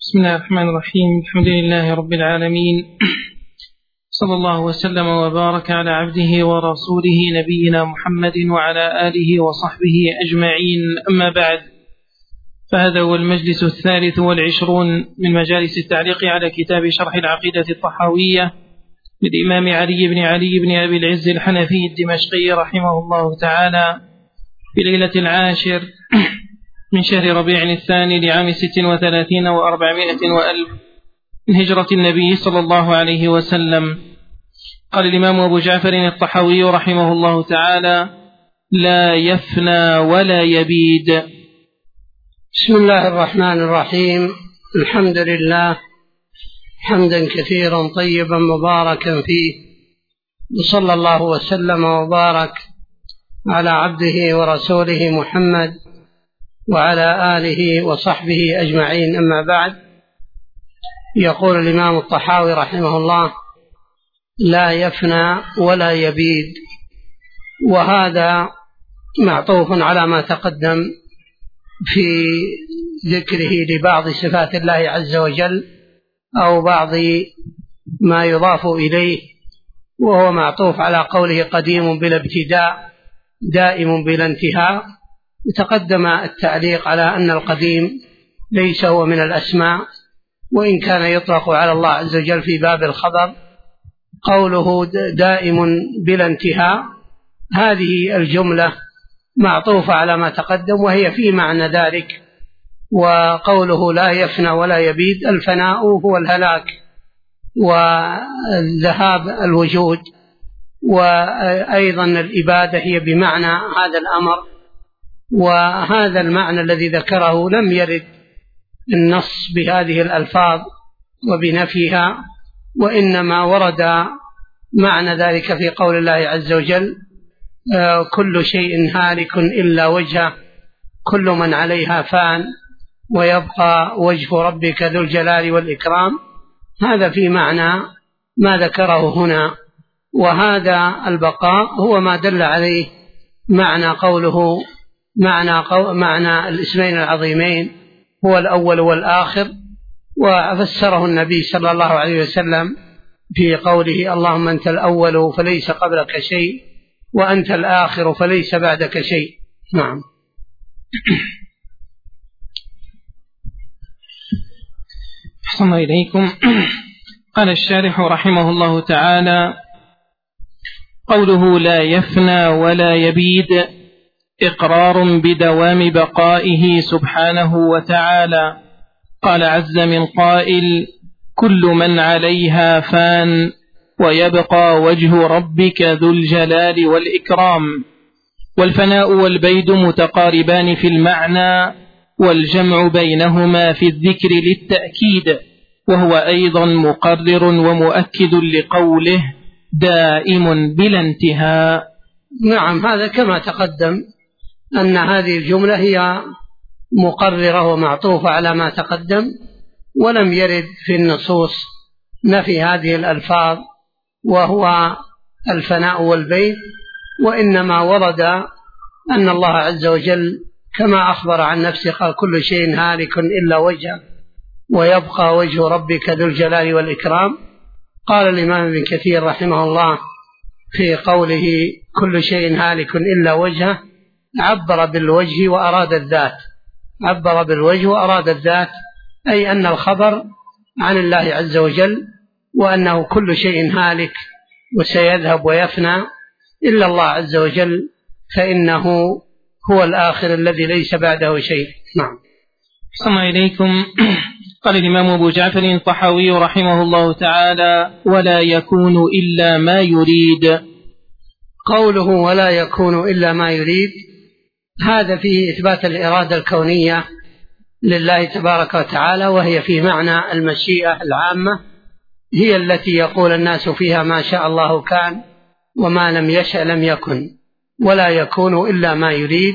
بسم الله الرحمن الرحيم. الحمد لله رب العالمين، صلى الله وسلم وبارك على عبده ورسوله نبينا محمد وعلى آله وصحبه أجمعين. أما بعد، فهذا هو المجلس 23 من مجالس التعليق على كتاب شرح العقيدة الطحاوية للإمام علي بن أبي العز الحنفي الدمشقي رحمه الله تعالى في ليلة 10 من شهر ربيع الثاني لعام 36 و400 وألف من هجرة النبي صلى الله عليه وسلم. قال الإمام أبو جعفر الطحاوي رحمه الله تعالى: لا يفنى ولا يبيد. بسم الله الرحمن الرحيم. الحمد لله حمدا كثيرا طيبا مباركا فيه، وصلى الله وسلم وبارك على عبده ورسوله محمد وعلى آله وصحبه أجمعين. أما بعد، يقول الإمام الطحاوي رحمه الله: لا يفنى ولا يبيد، وهذا معطوف على ما تقدم في ذكره لبعض صفات الله عز وجل أو بعض ما يضاف إليه، وهو معطوف على قوله قديم بلا ابتداء دائم بلا انتهاء. تقدم التعليق على أن القديم ليس هو من الأسماء، وإن كان يطلق على الله عز وجل في باب الخبر. قوله دائم بلا انتهاء، هذه الجملة معطوفة على ما تقدم وهي في معنى ذلك. وقوله لا يفنى ولا يبيد، الفناء هو الهلاك وذهاب الوجود، وأيضا الإبادة هي بمعنى هذا الأمر. وهذا المعنى الذي ذكره لم يرد النص بهذه الألفاظ وبنفيها، وإنما ورد معنى ذلك في قول الله عز وجل: كل شيء هالك إلا وجهه كل من عليها فان ويبقى وجه ربك ذو الجلال والإكرام. هذا في معنى ما ذكره هنا، وهذا البقاء هو ما دل عليه معنى قوله معنى الاسمين العظيمين هو الأول والآخر. وفسره النبي صلى الله عليه وسلم في قوله: اللهم أنت الأول فليس قبلك شيء، وأنت الآخر فليس بعدك شيء. نعم. أحسن إليكم. قال الشارح رحمه الله تعالى: قوله لا يفنى ولا يبيد إقرار بدوام بقائه سبحانه وتعالى. قال عز من قائل: كل من عليها فان ويبقى وجه ربك ذو الجلال والإكرام. والفناء والبيد متقاربان في المعنى، والجمع بينهما في الذكر للتأكيد، وهو أيضا مقرر ومؤكد لقوله دائم بلا انتهاء. نعم، هذا كما تقدم أن هذه الجملة هي مقررة ومعطوفة على ما تقدم، ولم يرد في النصوص نفي هذه الألفاظ وهو الفناء والبيت، وإنما ورد أن الله عز وجل كما أخبر عن نفسه قال: كل شيء هالك إلا وجهه ويبقى وجه ربك ذو الجلال والإكرام. قال الإمام ابن كثير رحمه الله في قوله كل شيء هالك إلا وجهه عبر بالوجه وأراد الذات، أي أن الخبر عن الله عز وجل، وأنه كل شيء هالك وسيذهب ويفنى إلا الله عز وجل، فإنه هو الآخر الذي ليس بعده شيء. نعم. أحسن إليكم. قال الإمام أبو جعفر الطحاوي رحمه الله تعالى: ولا يكون إلا ما يريد. قوله ولا يكون إلا ما يريد، هذا فيه إثبات الإرادة الكونية لله تبارك وتعالى، وهي في معنى المشيئة العامة، هي التي يقول الناس فيها ما شاء الله كان وما لم يشأ لم يكن، ولا يكون إلا ما يريد.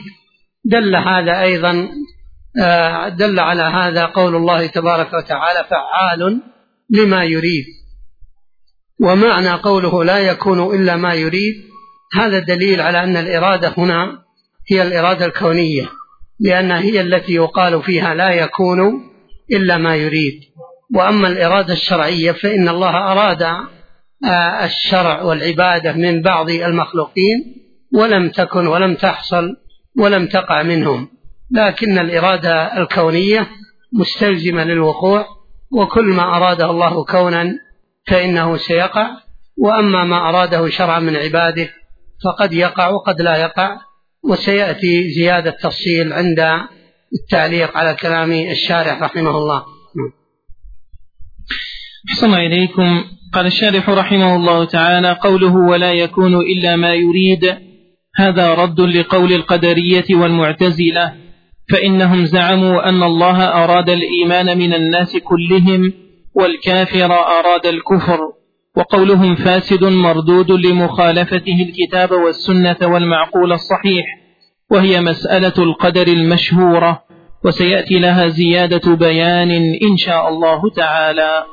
دل على هذا قول الله تبارك وتعالى: فعال لما يريد. ومعنى قوله لا يكون إلا ما يريد، هذا دليل على أن الإرادة هنا هي الإرادة الكونية، لأنها هي التي يقال فيها لا يكون إلا ما يريد. وأما الإرادة الشرعية فإن الله أراد الشرع والعبادة من بعض المخلوقين ولم تكن ولم تحصل ولم تقع منهم، لكن الإرادة الكونية مستلزمة للوقوع، وكل ما أراده الله كونا فإنه سيقع، وأما ما أراده شرعا من عباده فقد يقع وقد لا يقع، وسيأتي زيادة تفصيل عند التعليق على كلام الشارح رحمه الله. أحسن إليكم. قال الشارح رحمه الله تعالى: قوله ولا يكون إلا ما يريد، هذا رد لقول القدرية والمعتزلة، فإنهم زعموا أن الله أراد الإيمان من الناس كلهم والكافر أراد الكفر، وقولهم فاسد مردود لمخالفته الكتاب والسنة والمعقول الصحيح، وهي مسألة القدر المشهورة، وسيأتي لها زيادة بيان إن شاء الله تعالى.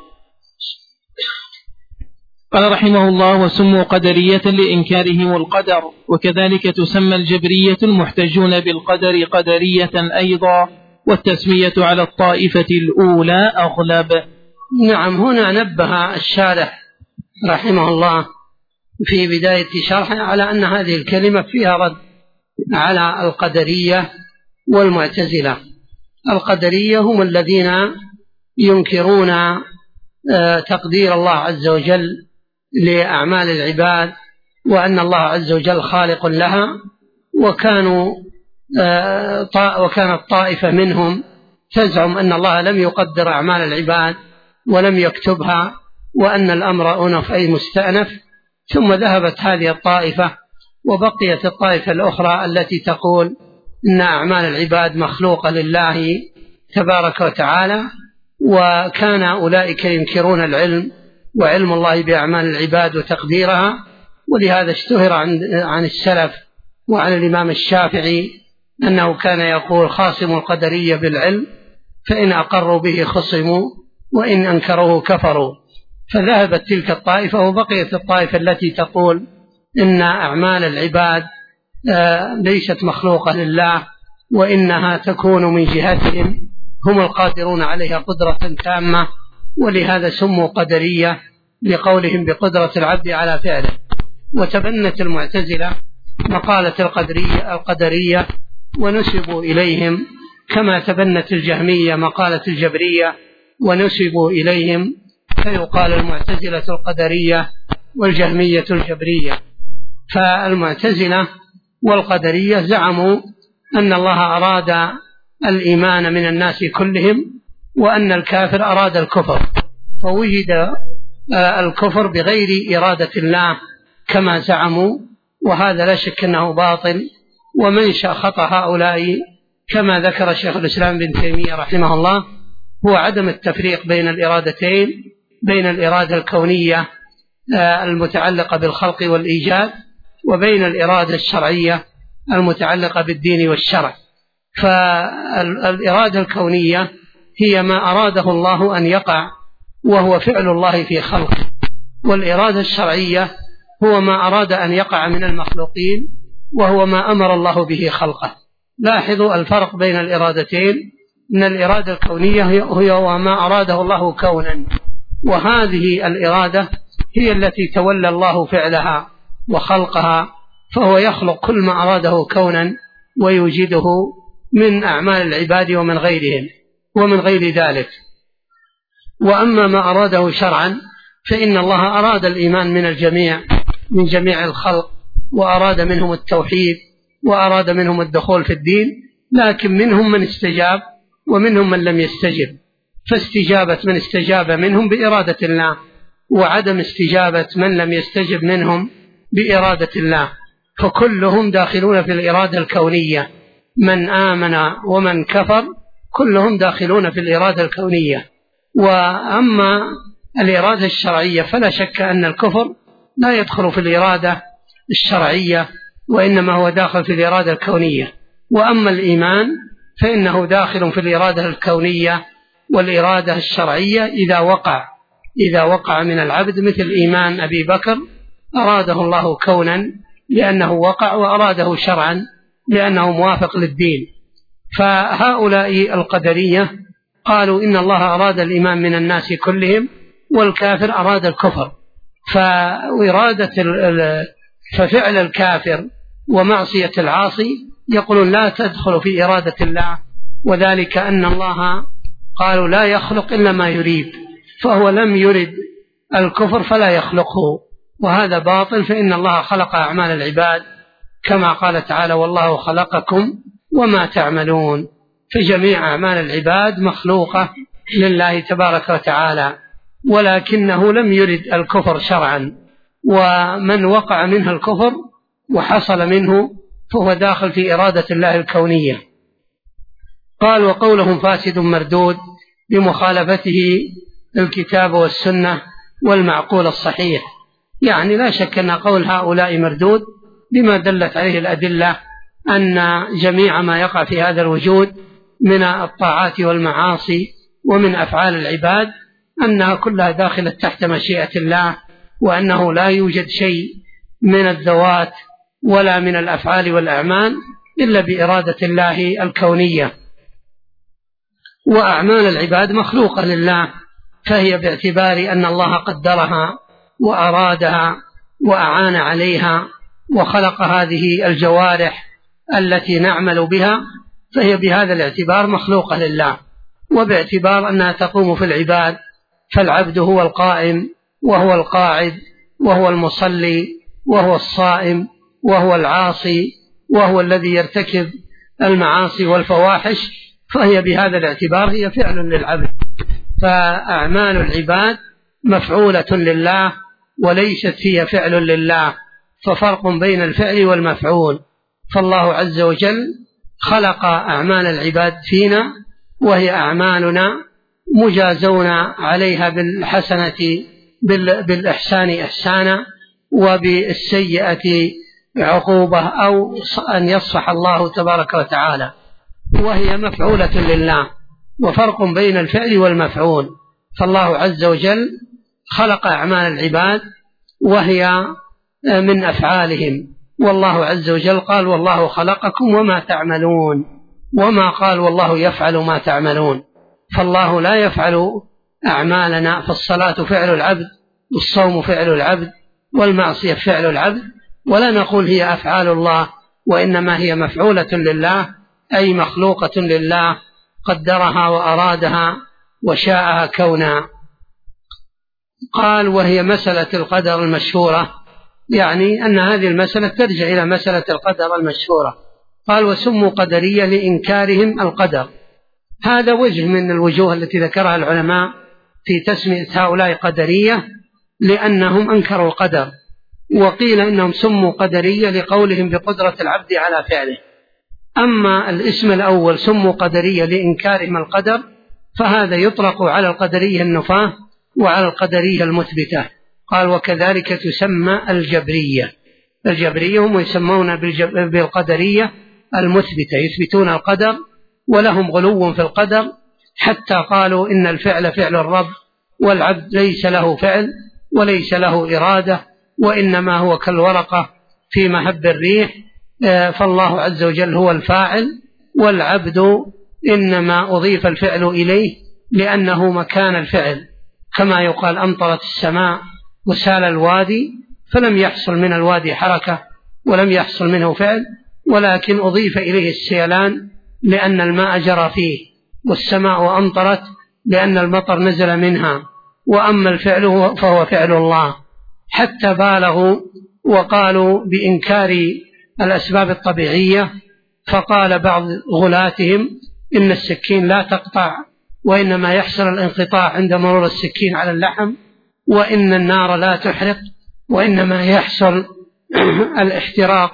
قال رحمه الله: وسموا قدرية لإنكارهم القدر، وكذلك تسمى الجبرية المحتجون بالقدر قدرية أيضا، والتسمية على الطائفة الأولى أغلب. نعم، هنا نبه الشارح رحمه الله في بداية شرحه على أن هذه الكلمة فيها رد على القدرية والمعتزلة. القدرية هم الذين ينكرون تقدير الله عز وجل لأعمال العباد، وأن الله عز وجل خالق لها، وكانت طائفة منهم تزعم أن الله لم يقدر أعمال العباد ولم يكتبها، وأن الأمر أنف أي مستأنف. ثم ذهبت هذه الطائفة وبقيت الطائفة الأخرى التي تقول إن أعمال العباد مخلوقة لله تبارك وتعالى، وكان أولئك ينكرون العلم وعلم الله بأعمال العباد وتقديرها. ولهذا اشتهر عن السلف وعن الإمام الشافعي أنه كان يقول: خاصموا القدرية بالعلم، فإن أقروا به خصموا وإن أنكروه كفروا. فذهبت تلك الطائفة وبقيت الطائفة التي تقول إن أعمال العباد ليست مخلوقة لله، وإنها تكون من جهتهم هم القادرون عليها قدرة تامة، ولهذا سموا قدرية لقولهم بقدرة العبد على فعله. وتبنت المعتزلة مقالة القدرية ونسبوا إليهم، كما تبنت الجهمية مقالة الجبرية ونسبوا إليهم، فيقال المعتزلة القدرية والجهمية الجبرية. فالمعتزلة والقدرية زعموا أن الله أراد الإيمان من الناس كلهم، وأن الكافر أراد الكفر، فوجد الكفر بغير إرادة الله كما زعموا، وهذا لا شك أنه باطل. ومنشأ خطأ هؤلاء كما ذكر شيخ الإسلام بن تيمية رحمه الله هو عدم التفريق بين الإرادتين، بين الإرادة الكونية المتعلقة بالخلق والإيجاد، وبين الإرادة الشرعية المتعلقة بالدين والشرع. فالإرادة الكونية هي ما أراده الله أن يقع وهو فعل الله في خلقه، والإرادة الشرعية هو ما أراد أن يقع من المخلوقين وهو ما أمر الله به خلقه. لاحظوا الفرق بين الإرادتين، أن الإرادة الكونية هي ما أراده الله كونا، وهذه الإرادة هي التي تولى الله فعلها وخلقها، فهو يخلق كل ما أراده كونا ويوجده من أعمال العباد ومن غيرهم ومن غير ذلك. وأما ما أراده شرعا فإن الله أراد الإيمان من الجميع، من جميع الخلق، وأراد منهم التوحيد، وأراد منهم الدخول في الدين، لكن منهم من استجاب ومنهم من لم يستجب، فاستجابة من استجاب منهم بإرادة الله، وعدم استجابة من لم يستجب منهم بإرادة الله، فكلهم داخلون في الإرادة الكونية، من آمن ومن كفر كلهم داخلون في الإرادة الكونية. وأما الإرادة الشرعية فلا شك أن الكفر لا يدخل في الإرادة الشرعية، وإنما هو داخل في الإرادة الكونية. وأما الإيمان فإنه داخل في الإرادة الكونية والإرادة الشرعية إذا وقع من العبد، مثل إيمان أبي بكر أراده الله كونا لأنه وقع، وأراده شرعا لأنه موافق للدين. فهؤلاء القدرية قالوا إن الله أراد الإيمان من الناس كلهم والكافر أراد الكفر، ففعل الكافر ومعصية العاصي يقولون لا تدخل في إرادة الله، وذلك أن الله قالوا لا يخلق إلا ما يريد، فهو لم يرد الكفر فلا يخلقه، وهذا باطل، فإن الله خلق أعمال العباد كما قال تعالى والله خلقكم وما تعملون، فجميع أعمال العباد مخلوقة لله تبارك وتعالى، ولكنه لم يرد الكفر شرعا، ومن وقع منه الكفر وحصل منه فهو داخل في إرادة الله الكونية. قال وقولهم فاسد مردود بمخالفته الكتاب والسنة والمعقول الصحيح، يعني لا شك أن قول هؤلاء مردود بما دلت عليه الأدلة أن جميع ما يقع في هذا الوجود من الطاعات والمعاصي ومن أفعال العباد أنها كلها داخلة تحت مشيئة الله، وأنه لا يوجد شيء من الذوات ولا من الأفعال والأعمال إلا بإرادة الله الكونية، وأعمال العباد مخلوقة لله، فهي باعتبار أن الله قدرها وأرادها وأعان عليها وخلق هذه الجوارح التي نعمل بها، فهي بهذا الاعتبار مخلوقة لله، وباعتبار أنها تقوم في العباد، فالعبد هو القائم وهو القاعد وهو المصلي وهو الصائم وهو العاصي وهو الذي يرتكب المعاصي والفواحش، فهي بهذا الاعتبار هي فعل للعبد، فأعمال العباد مفعولة لله وليست هي فعل لله، ففرق بين الفعل والمفعول، فالله عز وجل خلق أعمال العباد فينا وهي أعمالنا مجازون عليها بالحسنة بالإحسان إحسانا وبالسيئة عقوبة أو أن يصفح الله تبارك وتعالى، وهي مفعولة لله، وفرق بين الفعل والمفعول، فالله عز وجل خلق أعمال العباد وهي من أفعالهم، والله عز وجل قال والله خلقكم وما تعملون، وما قال والله يفعل ما تعملون، فالله لا يفعل أعمالنا، فالصلاة فعل العبد والصوم فعل العبد والمعصية فعل العبد، ولا نقول هي أفعال الله، وإنما هي مفعولة لله أي مخلوقة لله قدرها وأرادها وشاءها كونا. قال وهي مسألة القدر المشهورة، يعني أن هذه المسألة ترجع إلى مسألة القدر المشهورة. قال وسموا قدرية لإنكارهم القدر، هذا وجه من الوجوه التي ذكرها العلماء في تسمية هؤلاء قدرية لأنهم أنكروا القدر، وقيل إنهم سموا قدرية لقولهم بقدرة العبد على فعله. أما الاسم الأول سموا قدرية لإنكارهم القدر، فهذا يطلق على القدرية النفاة وعلى القدرية المثبتة. قال وكذلك تسمى الجبرية، الجبرية هم يسمون بالقدرية المثبتة، يثبتون القدر ولهم غلو في القدر، حتى قالوا إن الفعل فعل الرب والعبد ليس له فعل وليس له إرادة، وإنما هو كالورقة في مهب الريح، فالله عز وجل هو الفاعل والعبد إنما أضيف الفعل إليه لأنه مكان الفعل، كما يقال أمطرت السماء وسال الوادي، فلم يحصل من الوادي حركة ولم يحصل منه فعل، ولكن أضيف إليه السيلان لأن الماء جرى فيه، والسماء أمطرت لأن المطر نزل منها، وأما الفعل فهو فعل الله. حتى بالغوا وقالوا بإنكار الأسباب الطبيعية، فقال بعض غلاتهم إن السكين لا تقطع، وإنما يحصل الانقطاع عند مرور السكين على اللحم، وإن النار لا تحرق، وإنما يحصل الاحتراق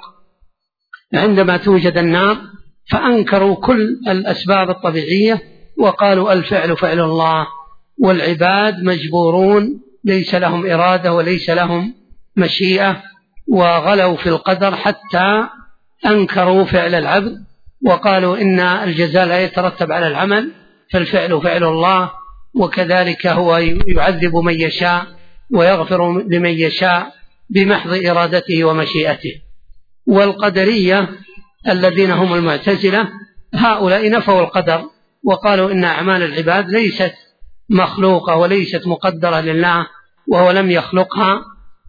عندما توجد النار، فأنكروا كل الأسباب الطبيعية وقالوا الفعل فعل الله، والعباد مجبورون ليس لهم إرادة وليس لهم مشيئة، وغلوا في القدر حتى أنكروا فعل العبد وقالوا إن الجزاء لا يترتب على العمل، فالفعل فعل الله، وكذلك هو يعذب من يشاء ويغفر لمن يشاء بمحض إرادته ومشيئته. والقدرية الذين هم المعتزلة هؤلاء نفوا القدر وقالوا إن أعمال العباد ليست مخلوقة وليست مقدرة لله وهو لم يخلقها،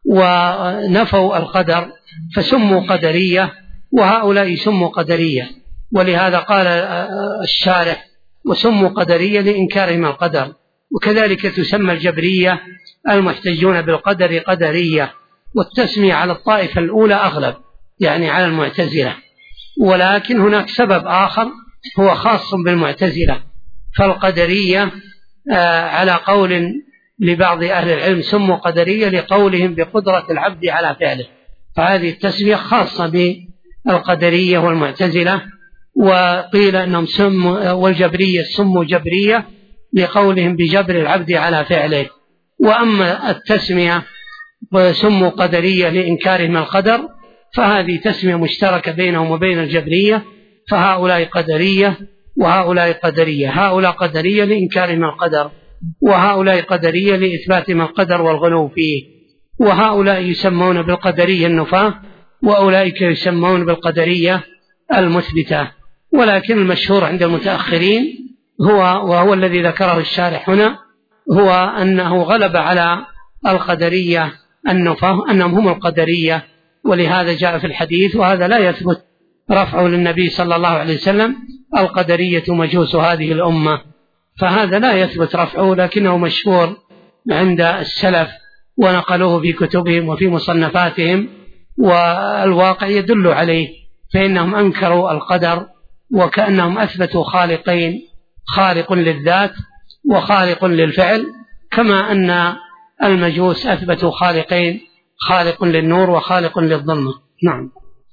ونفوا القدر فسموا قدرية، وهؤلاء سموا قدرية. ولهذا قال الشارح: وسموا قدرية لإنكارهم القدر. وكذلك تسمى الجبرية المحتجون بالقدر قدرية، والتسمية على الطائفة الأولى أغلب، يعني على المعتزلة. ولكن هناك سبب آخر هو خاص بالمعتزلة، فالقدرية على قول لبعض أهل العلم سموا قدرية لقولهم بقدرة العبد على فعله، فهذه التسمية خاصة بالقدرية والمعتزلة. وقيل أنهم سموا والجبرية سموا جبرية لقولهم بجبر العبد على فعله. وأما التسمية سموا قدرية لإنكارهم القدر فهذه تسمية مشتركة بينهم وبين الجبرية، فهؤلاء قدرية وهؤلاء قدرية، هؤلاء قدرية لإنكارهم القدر، وهؤلاء قدرية لإثباتهم القدر والغلو فيه. وهؤلاء يسمون بالقدرية النفاة، وأولئك يسمون بالقدرية المثبتة. ولكن المشهور عند المتأخرين وهو الذي ذكره الشارح هنا، هو أنه غلب على القدرية النفاة أنهم هم القدرية، ولهذا جاء في الحديث، وهذا لا يثبت رفعه للنبي صلى الله عليه وسلم: القدرية مجوس هذه الأمة، فهذا لا يثبت رفعه، لكنه مشهور عند السلف ونقلوه في كتبهم وفي مصنفاتهم، والواقع يدل عليه، فإنهم أنكروا القدر وكأنهم أثبتوا خالقين: خالق للذات وخالق للفعل، كما أن المجوس أثبتوا خالقين: خالق للنور وخالق للظلمة. نعم.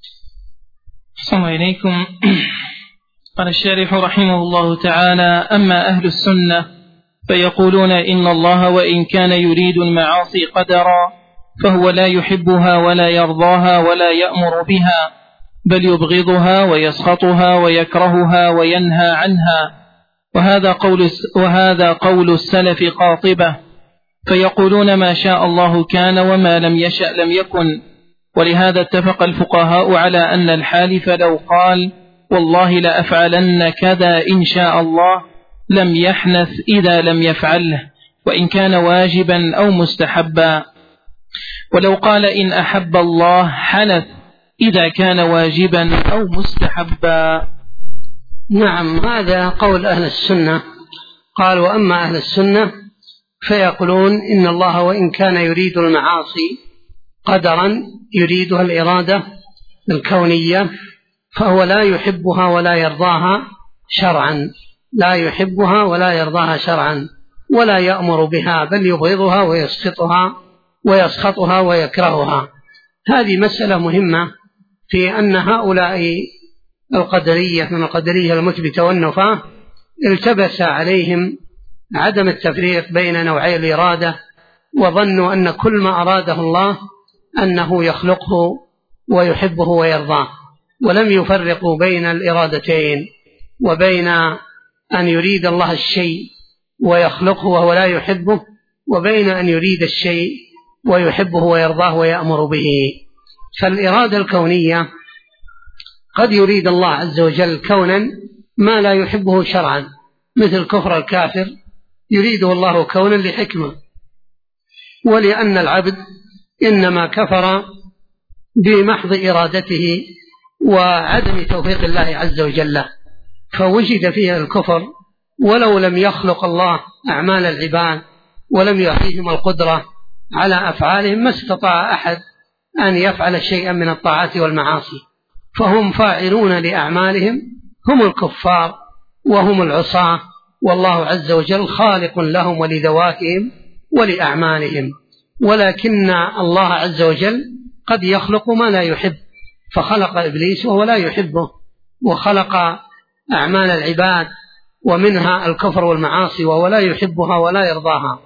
السلام عليكم. قال الشارح رحمه الله تعالى: أما أهل السنة فيقولون إن الله وإن كان يريد المعاصي قدرا فهو لا يحبها ولا يرضاها ولا يأمر بها، بل يبغضها ويسخطها ويكرهها وينهى عنها، وهذا قول السلف قاطبة، فيقولون ما شاء الله كان وما لم يشأ لم يكن. ولهذا اتفق الفقهاء على أن الحالف لو قال والله لأفعلن كذا إن شاء الله لم يحنث إذا لم يفعله، وإن كان واجبا أو مستحبا، ولو قال إن أحب الله حنث إذا كان واجبا أو مستحبا. نعم، هذا قول أهل السنة. قال: وأما أهل السنة فيقولون إن الله وإن كان يريد المعاصي قدرا، يريدها الإرادة الكونية، فهو لا يحبها ولا يرضاها شرعا، لا يحبها ولا يرضاها شرعا، ولا يأمر بها، بل يبغضها ويسخطها ويكرهها. هذه مسألة مهمة، في أن هؤلاء القدرية من القدرية المثبتة والنفاة التبس عليهم عدم التفريق بين نوعي الإرادة، وظنوا أن كل ما أراده الله أنه يخلقه ويحبه ويرضاه، ولم يفرقوا بين الإرادتين، وبين أن يريد الله الشيء ويخلقه وهو لا يحبه، وبين أن يريد الشيء ويحبه ويرضاه ويأمر به. فالإرادة الكونية قد يريد الله عز وجل كونا ما لا يحبه شرعا، مثل كفر الكافر يريده الله كونا لحكمة، ولأن العبد إنما كفر بمحض إرادته وعدم توفيق الله عز وجل، فوجد فيها الكفر، ولو لم يخلق الله أعمال العباد ولم يعطيهم القدرة على أفعالهم ما استطاع أحد أن يفعل شيئا من الطاعات والمعاصي، فهم فاعلون لأعمالهم، هم الكفار وهم العصاة، والله عز وجل خالق لهم ولذواتهم ولأعمالهم. ولكن الله عز وجل قد يخلق ما لا يحب، فخلق إبليس وهو لا يحبه، وخلق أعمال العباد ومنها الكفر والمعاصي وهو لا يحبها ولا يرضاها،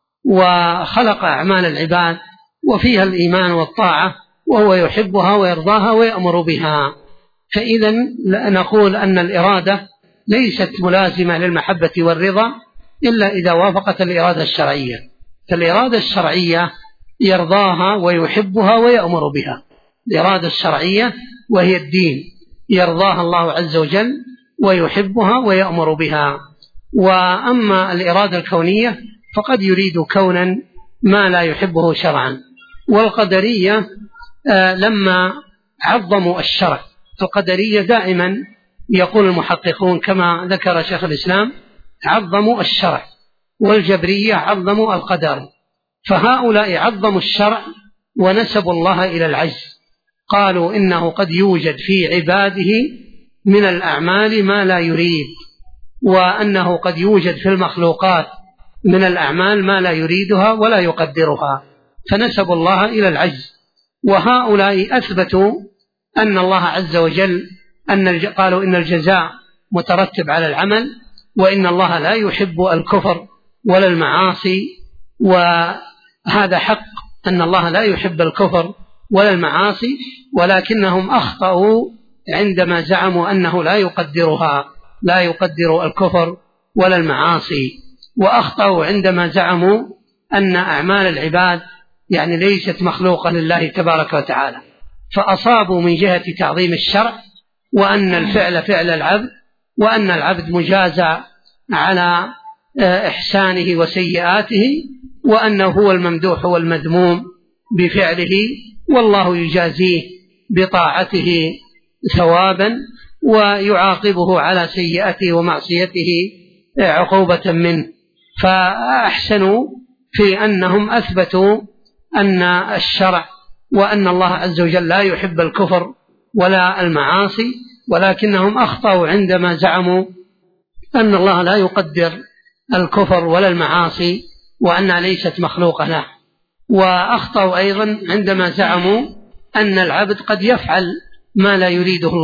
وخلق أعمال العباد وفيها الإيمان والطاعة وهو يحبها ويرضاها ويأمر بها. فإذا نقول أن الإرادة ليست ملازمة للمحبة والرضا إلا إذا وافقت الإرادة الشرعية، فالإرادة الشرعية يرضاها ويحبها ويأمر بها، الإرادة الشرعية وهي الدين يرضاها الله عز وجل ويحبها ويأمر بها. وأما الإرادة الكونية فقد يريد كونا ما لا يحبه شرعا. والقدرية لما عظموا الشرع، القدرية دائما يقول المحققون كما ذكر شيخ الإسلام عظموا الشرع، والجبرية عظموا القدر، فهؤلاء عظموا الشرع ونسبوا الله إلى العجز، قالوا إنه قد يوجد في عباده من الأعمال ما لا يريد، وأنه قد يوجد في المخلوقات من الأعمال ما لا يريدها ولا يقدرها، فنسبوا الله إلى العجز. وهؤلاء أثبتوا أن الله عز وجل قالوا إن الجزاء مترتب على العمل، وإن الله لا يحب الكفر ولا المعاصي، وهذا حق أن الله لا يحب الكفر ولا المعاصي، ولكنهم أخطأوا عندما زعموا أنه لا يقدر الكفر ولا المعاصي، وأخطأوا عندما زعموا أن أعمال العباد يعني ليست مخلوقة لله تبارك وتعالى، فأصابوا من جهة تعظيم الشرع، وأن الفعل فعل العبد، وأن العبد مجازى على إحسانه وسيئاته، وأنه هو الممدوح والمذموم بفعله، والله يجازيه بطاعته ثوابا ويعاقبه على سيئته ومعصيته عقوبة منه. فأحسنوا في أنهم أثبتوا أن الشرع وأن الله عز وجل لا يحب الكفر ولا المعاصي، ولكنهم أخطأوا عندما زعموا أن الله لا يقدر الكفر ولا المعاصي وأنها ليست مخلوقة له. وأخطأوا أيضا عندما زعموا أن العبد قد يفعل ما لا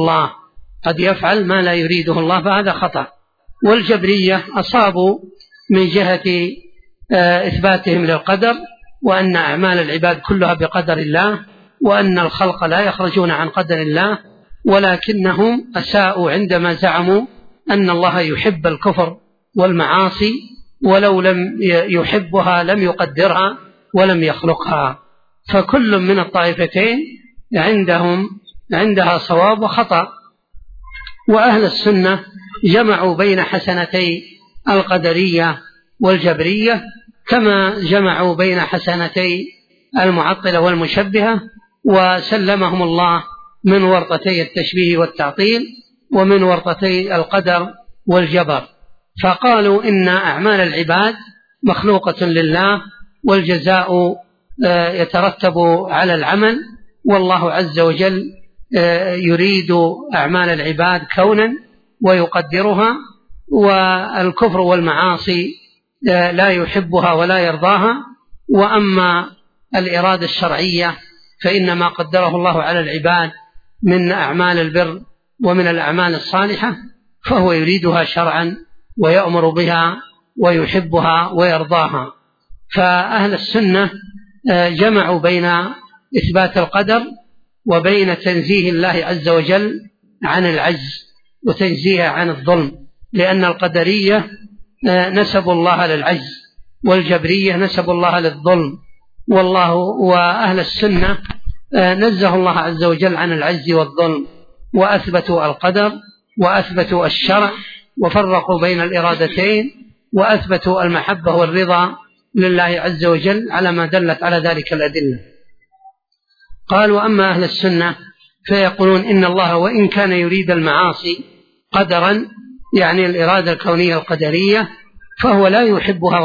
يريده الله، فهذا خطأ. والجبرية أصابوا من جهة إثباتهم للقدر، وأن أعمال العباد كلها بقدر الله، وأن الخلق لا يخرجون عن قدر الله، ولكنهم أساءوا عندما زعموا أن الله يحب الكفر والمعاصي، ولو لم يحبها لم يقدرها ولم يخلقها. فكل من الطائفتين عندها صواب وخطأ. وأهل السنة جمعوا بين حسنتي القدرية والجبرية، كما جمعوا بين حسنتي المعطلة والمشبهة، وسلمهم الله من ورطتي التشبيه والتعطيل ومن ورطتي القدر والجبر. فقالوا إن أعمال العباد مخلوقة لله، والجزاء يترتب على العمل، والله عز وجل يريد أعمال العباد كونا ويقدرها، والكفر والمعاصي لا يحبها ولا يرضاها. وأما الإرادة الشرعية فإنما قدره الله على العباد من أعمال البر ومن الأعمال الصالحة، فهو يريدها شرعا ويأمر بها ويحبها ويرضاها. فأهل السنة جمعوا بين إثبات القدر وبين تنزيه الله عز وجل عن العجز وتنزيه عن الظلم، لأن القدرية نسبوا الله للعجز، والجبرية نسبوا الله للظلم، وأهل السنة نزه الله عز وجل عن العجز والظلم، وأثبتوا القدر وأثبتوا الشرع، وفرقوا بين الإرادتين، وأثبتوا المحبة والرضا لله عز وجل على ما دلت على ذلك الأدلة. قالوا أما أهل السنة فيقولون إن الله وإن كان يريد المعاصي قدرا، يعني الإرادة الكونية القدرية، فهو لا يحبها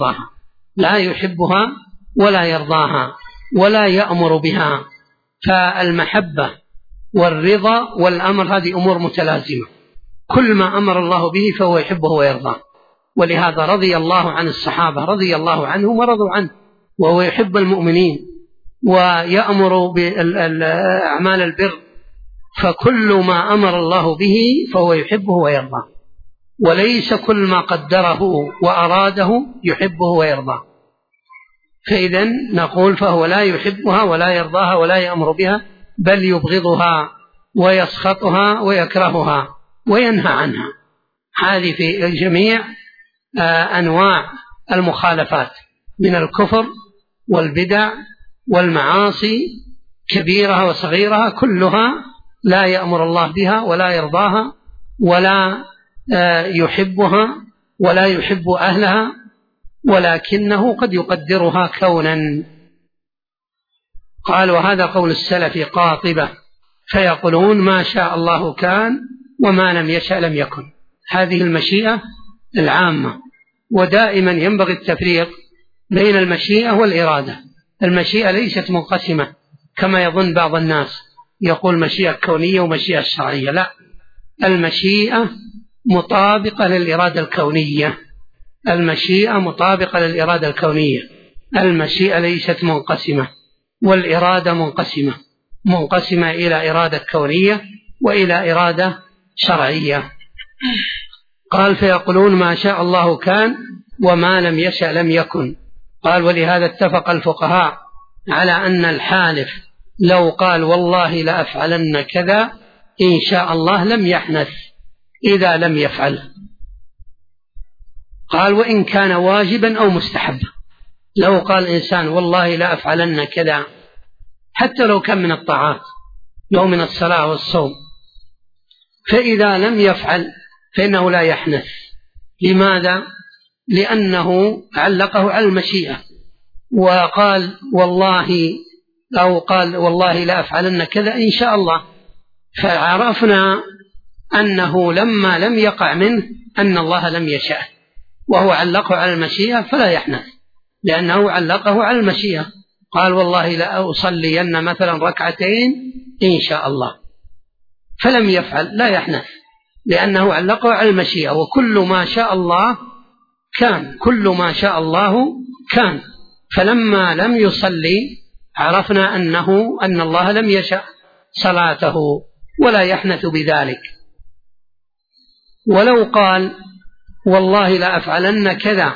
ولا يرضاها ولا يأمر بها. فالمحبة والرضا والأمر هذه أمور متلازمة، كل ما أمر الله به فهو يحبه ويرضاه. ولهذا رضي الله عن الصحابة رضي الله عنهم ورضوا عنه، وهو يحب المؤمنين ويأمر بأعمال البر، فكل ما أمر الله به فهو يحبه ويرضاه، وليس كل ما قدره وأراده يحبه ويرضاه. فإذا نقول فهو لا يحبها ولا يرضاها ولا يأمر بها، بل يبغضها ويسخطها ويكرهها وينهى عنها. هذه في جميع أنواع المخالفات من الكفر والبدع والمعاصي كبيرها وصغيرها، كلها لا يأمر الله بها ولا يرضاها ولا يحبها ولا يحب أهلها، ولكنه قد يقدرها كونا. قال: وهذا قول السلف قاطبة، فيقولون ما شاء الله كان وما لم يشأ لم يكن. هذه المشيئة العامة. ودائما ينبغي التفريق بين المشيئة والإرادة. المشيئة ليست منقسمة كما يظن بعض الناس، يقول مشيئة كونية ومشيئة شرعية. لا، المشيئة مطابقة للإرادة الكونية. المشيئة مطابقة للإرادة الكونية. المشيئة ليست منقسمة، والإرادة منقسمة إلى إرادة كونية وإلى إرادة شرعية. قال: فيقولون ما شاء الله كان وما لم يشأ لم يكن. قال: ولهذا اتفق الفقهاء على أن الحالف لو قال والله لأفعلن كذا إن شاء الله لم يحنث إذا لم يفعل. قال: وإن كان واجبا أو مستحبا. لو قال إنسان والله لأفعلن كذا، حتى لو كان من الطاعات، لو من الصلاة والصوم، فإذا لم يفعل فإنه لا يحنث. لماذا؟ لأنه علقه على المشيئة، وقال والله، أو قال والله لا أفعلن كذا إن شاء الله، فعرفنا أنه لما لم يقع منه أن الله لم يشاء، وهو علقه على المشيئة فلا يحنث، لأنه علقه على المشيئة. قال والله لا أصلين مثلا ركعتين إن شاء الله، فلم يفعل، لا يحنث، لأنه علقه على المشيئة. وكل ما شاء الله كان، كل ما شاء الله كان. فلما لم يصلي عرفنا أن الله لم يشأ صلاته، ولا يحنث بذلك. ولو قال والله لا أفعلن كذا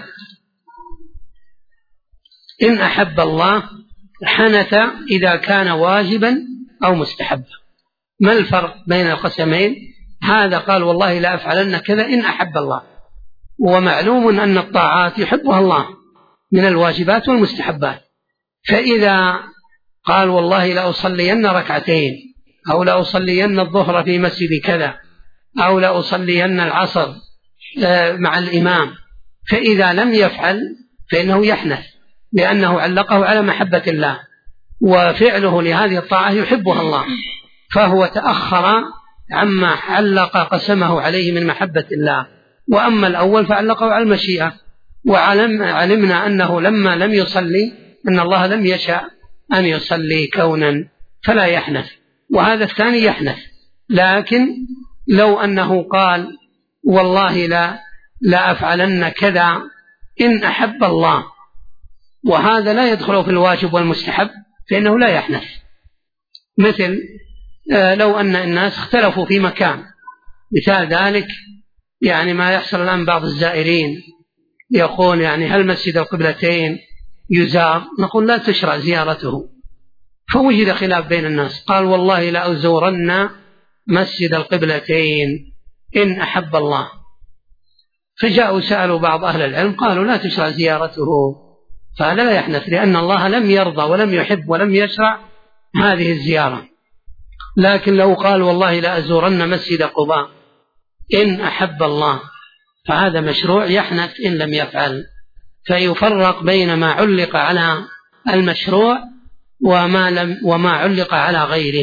إن أحب الله حنث إذا كان واجبا أو مستحبا. ما الفرق بين القسمين؟ هذا قال والله لا أفعلن كذا إن أحب الله، ومعلوم أن الطاعات يحبها الله من الواجبات والمستحبات. فإذا قال والله لا أصلين ركعتين، أو لا أصلين الظهر في مسجد كذا، أو لا أصلين العصر مع الإمام، فإذا لم يفعل فإنه يحنث، لأنه علقه على محبة الله، وفعله لهذه الطاعة يحبها الله، فهو تأخر عما علق قسمه عليه من محبة الله. وأما الأول فعلقه على المشيئة، وعلمنا أنه لما لم يصلي أن الله لم يشأ أن يصلي كونا، فلا يحنث. وهذا الثاني يحنث. لكن لو أنه قال والله لا أفعلن كذا إن أحب الله، وهذا لا يدخل في الواجب والمستحب، فإنه لا يحنث. مثل لو أن الناس اختلفوا في مكان، مثال ذلك يعني ما يحصل الآن بعض الزائرين يقول يعني هل مسجد القبلتين يزار؟ نقول لا تشرع زيارته. فوجد خلاف بين الناس، قال والله لا أزورن مسجد القبلتين إن أحب الله. فجاءوا سألوا بعض أهل العلم قالوا لا تشرع زيارته، فهذا لا يحنث، لأن الله لم يرضى ولم يحب ولم يشرع هذه الزيارة. لكن لو قال والله لا أزورن مسجد قباء إن أحب الله، فهذا مشروع، يحنث إن لم يفعل. فيفرق بين ما علق على المشروع وما علق على غيره.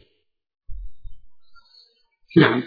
نعم.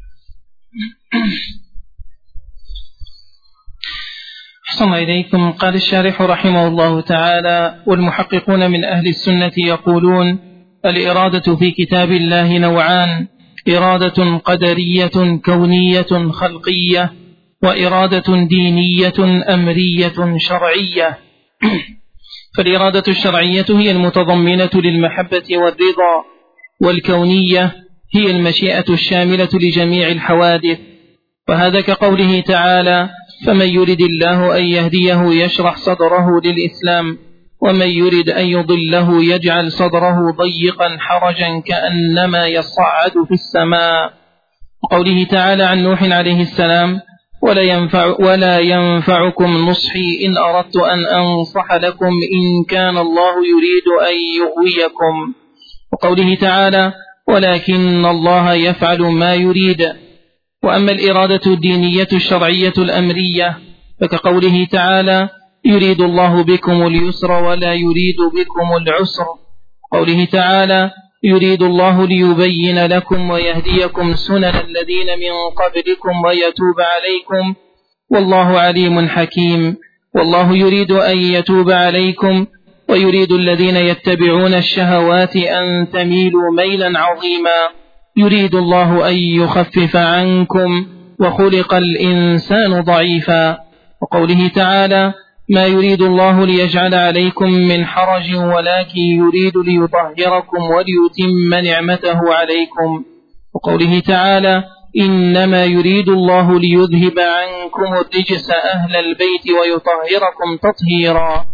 أحسن إليكم. قال الشارح رحمه الله تعالى: والمحققون من أهل السنة يقولون الإرادة في كتاب الله نوعان: إرادة قدرية كونية خلقية، وإرادة دينية أمرية شرعية. فالإرادة الشرعية هي المتضمنة للمحبة والرضا، والكونية هي المشيئة الشاملة لجميع الحوادث. وهذا كقوله تعالى: فمن يرد الله أن يهديه يشرح صدره للإسلام، ومن يرد أن يضله يجعل صدره ضيقا حرجا كأنما يصعد في السماء. وقوله تعالى عن نوح عليه السلام: ولا ينفعكم نصحي إن أردت أن أنصح لكم إن كان الله يريد أن يغويكم. وقوله تعالى: ولكن الله يفعل ما يريد. وأما الإرادة الدينية الشرعية الأمرية فكقوله تعالى يريد الله بكم اليسر ولا يريد بكم العسر، قوله تعالى يريد الله ليبين لكم ويهديكم سنن الذين من قبلكم ويتوب عليكم والله عليم حكيم. والله يريد أن يتوب عليكم ويريد الذين يتبعون الشهوات أن تميلوا ميلا عظيما، يريد الله أن يخفف عنكم وخلق الإنسان ضعيفا، وقوله تعالى ما يريد الله ليجعل عليكم من حرج ولكن يريد ليطهركم وليتم نعمته عليكم، وقوله تعالى إنما يريد الله ليذهب عنكم الرجس أهل البيت ويطهركم تطهيرا.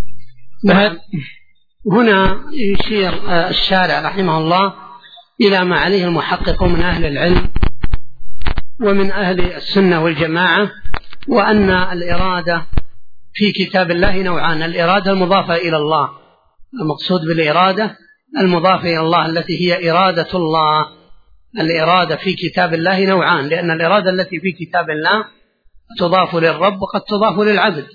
هنا يشير الشارع رحمه الله إلى ما عليه المحقق من أهل العلم ومن أهل السنة والجماعة، وأن الإرادة في كتاب الله نوعان: الإرادة المضافة إلى الله، المقصود بالإرادة المضافة إلى الله التي هي إرادة الله. الإرادة في كتاب الله نوعان، لأن الإرادة التي في كتاب الله تضاف للرب وقد تضاف للعبد،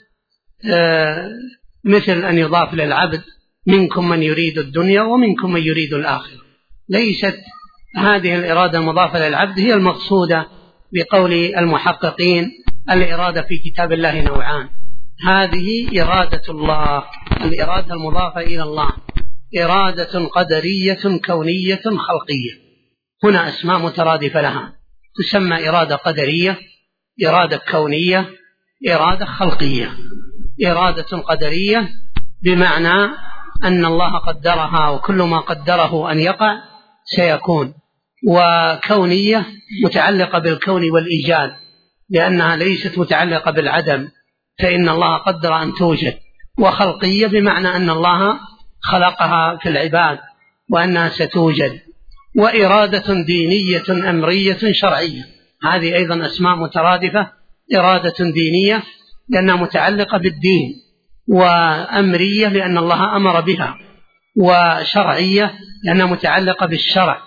مثل أن يضاف للعبد منكم من يريد الدنيا ومنكم من يريد الآخرة. ليست هذه الإرادة المضافة للعبد هي المقصودة بقول المحققين الإرادة في كتاب الله نوعان. هذه إرادة الله، الإرادة المضافة إلى الله، إرادة قدرية كونية خلقية. هنا أسماء مترادفة لها، تسمى إرادة قدرية، إرادة كونية، إرادة خلقية. إرادة قدرية بمعنى أن الله قدرها وكل ما قدره أن يقع سيكون، وكونية متعلقة بالكون والإيجاد لأنها ليست متعلقة بالعدم، فإن الله قدر أن توجد. وخلقية بمعنى أن الله خلقها في العباد وأنها ستوجد. وإرادة دينية أمرية شرعية، هذه أيضا أسماء مترادفة. إرادة دينية لأنها متعلقة بالدين، وأمرية لأن الله أمر بها، وشرعية لأنها متعلقة بالشرع.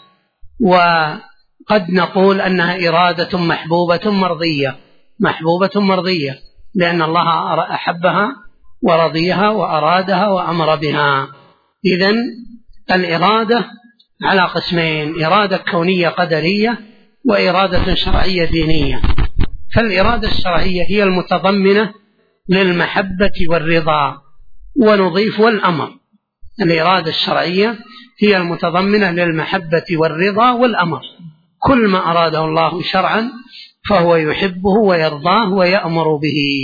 وقد نقول أنها إرادة محبوبة مرضية، محبوبة مرضية لأن الله أحبها ورضيها وأرادها وأمر بها. إذن الإرادة على قسمين: إرادة كونية قدرية وإرادة شرعية دينية. فالإرادة الشرعية هي المتضمنة للمحبة والرضا، ونضيف والأمر. الإرادة الشرعية هي المتضمنة للمحبة والرضا والأمر، كل ما أراده الله شرعا فهو يحبه ويرضاه ويأمر به.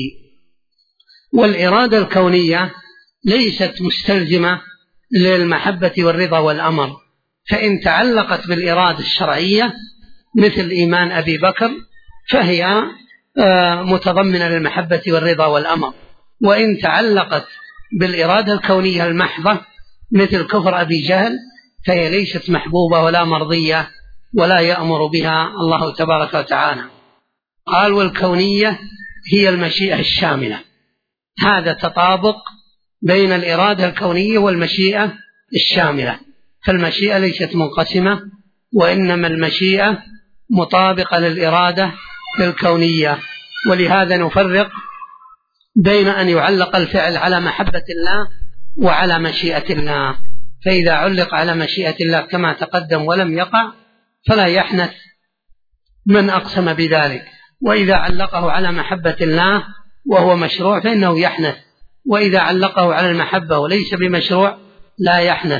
والإرادة الكونية ليست مستلزمة للمحبة والرضا والأمر، فإن تعلقت بالإرادة الشرعية مثل إيمان أبي بكر فهي متضمنة للمحبة والرضا والأمر، وإن تعلقت بالإرادة الكونية المحضة مثل كفر أبي جهل فهي ليست محبوبة ولا مرضية ولا يأمر بها الله تبارك وتعالى. قال والكونية هي المشيئة الشاملة. هذا تطابق بين الإرادة الكونية والمشيئة الشاملة، فالمشيئة ليست منقسمة، وإنما المشيئة مطابقة للإرادة الكونية. ولهذا نفرق بين أن يعلق الفعل على محبة الله وعلى مشيئة الله. فإذا علق على مشيئة الله كما تقدم ولم يقع فلا يحنث من أقسم بذلك، وإذا علقه على محبة الله وهو مشروع فإنه يحنث، وإذا علقه على المحبة وليس بمشروع لا يحنث.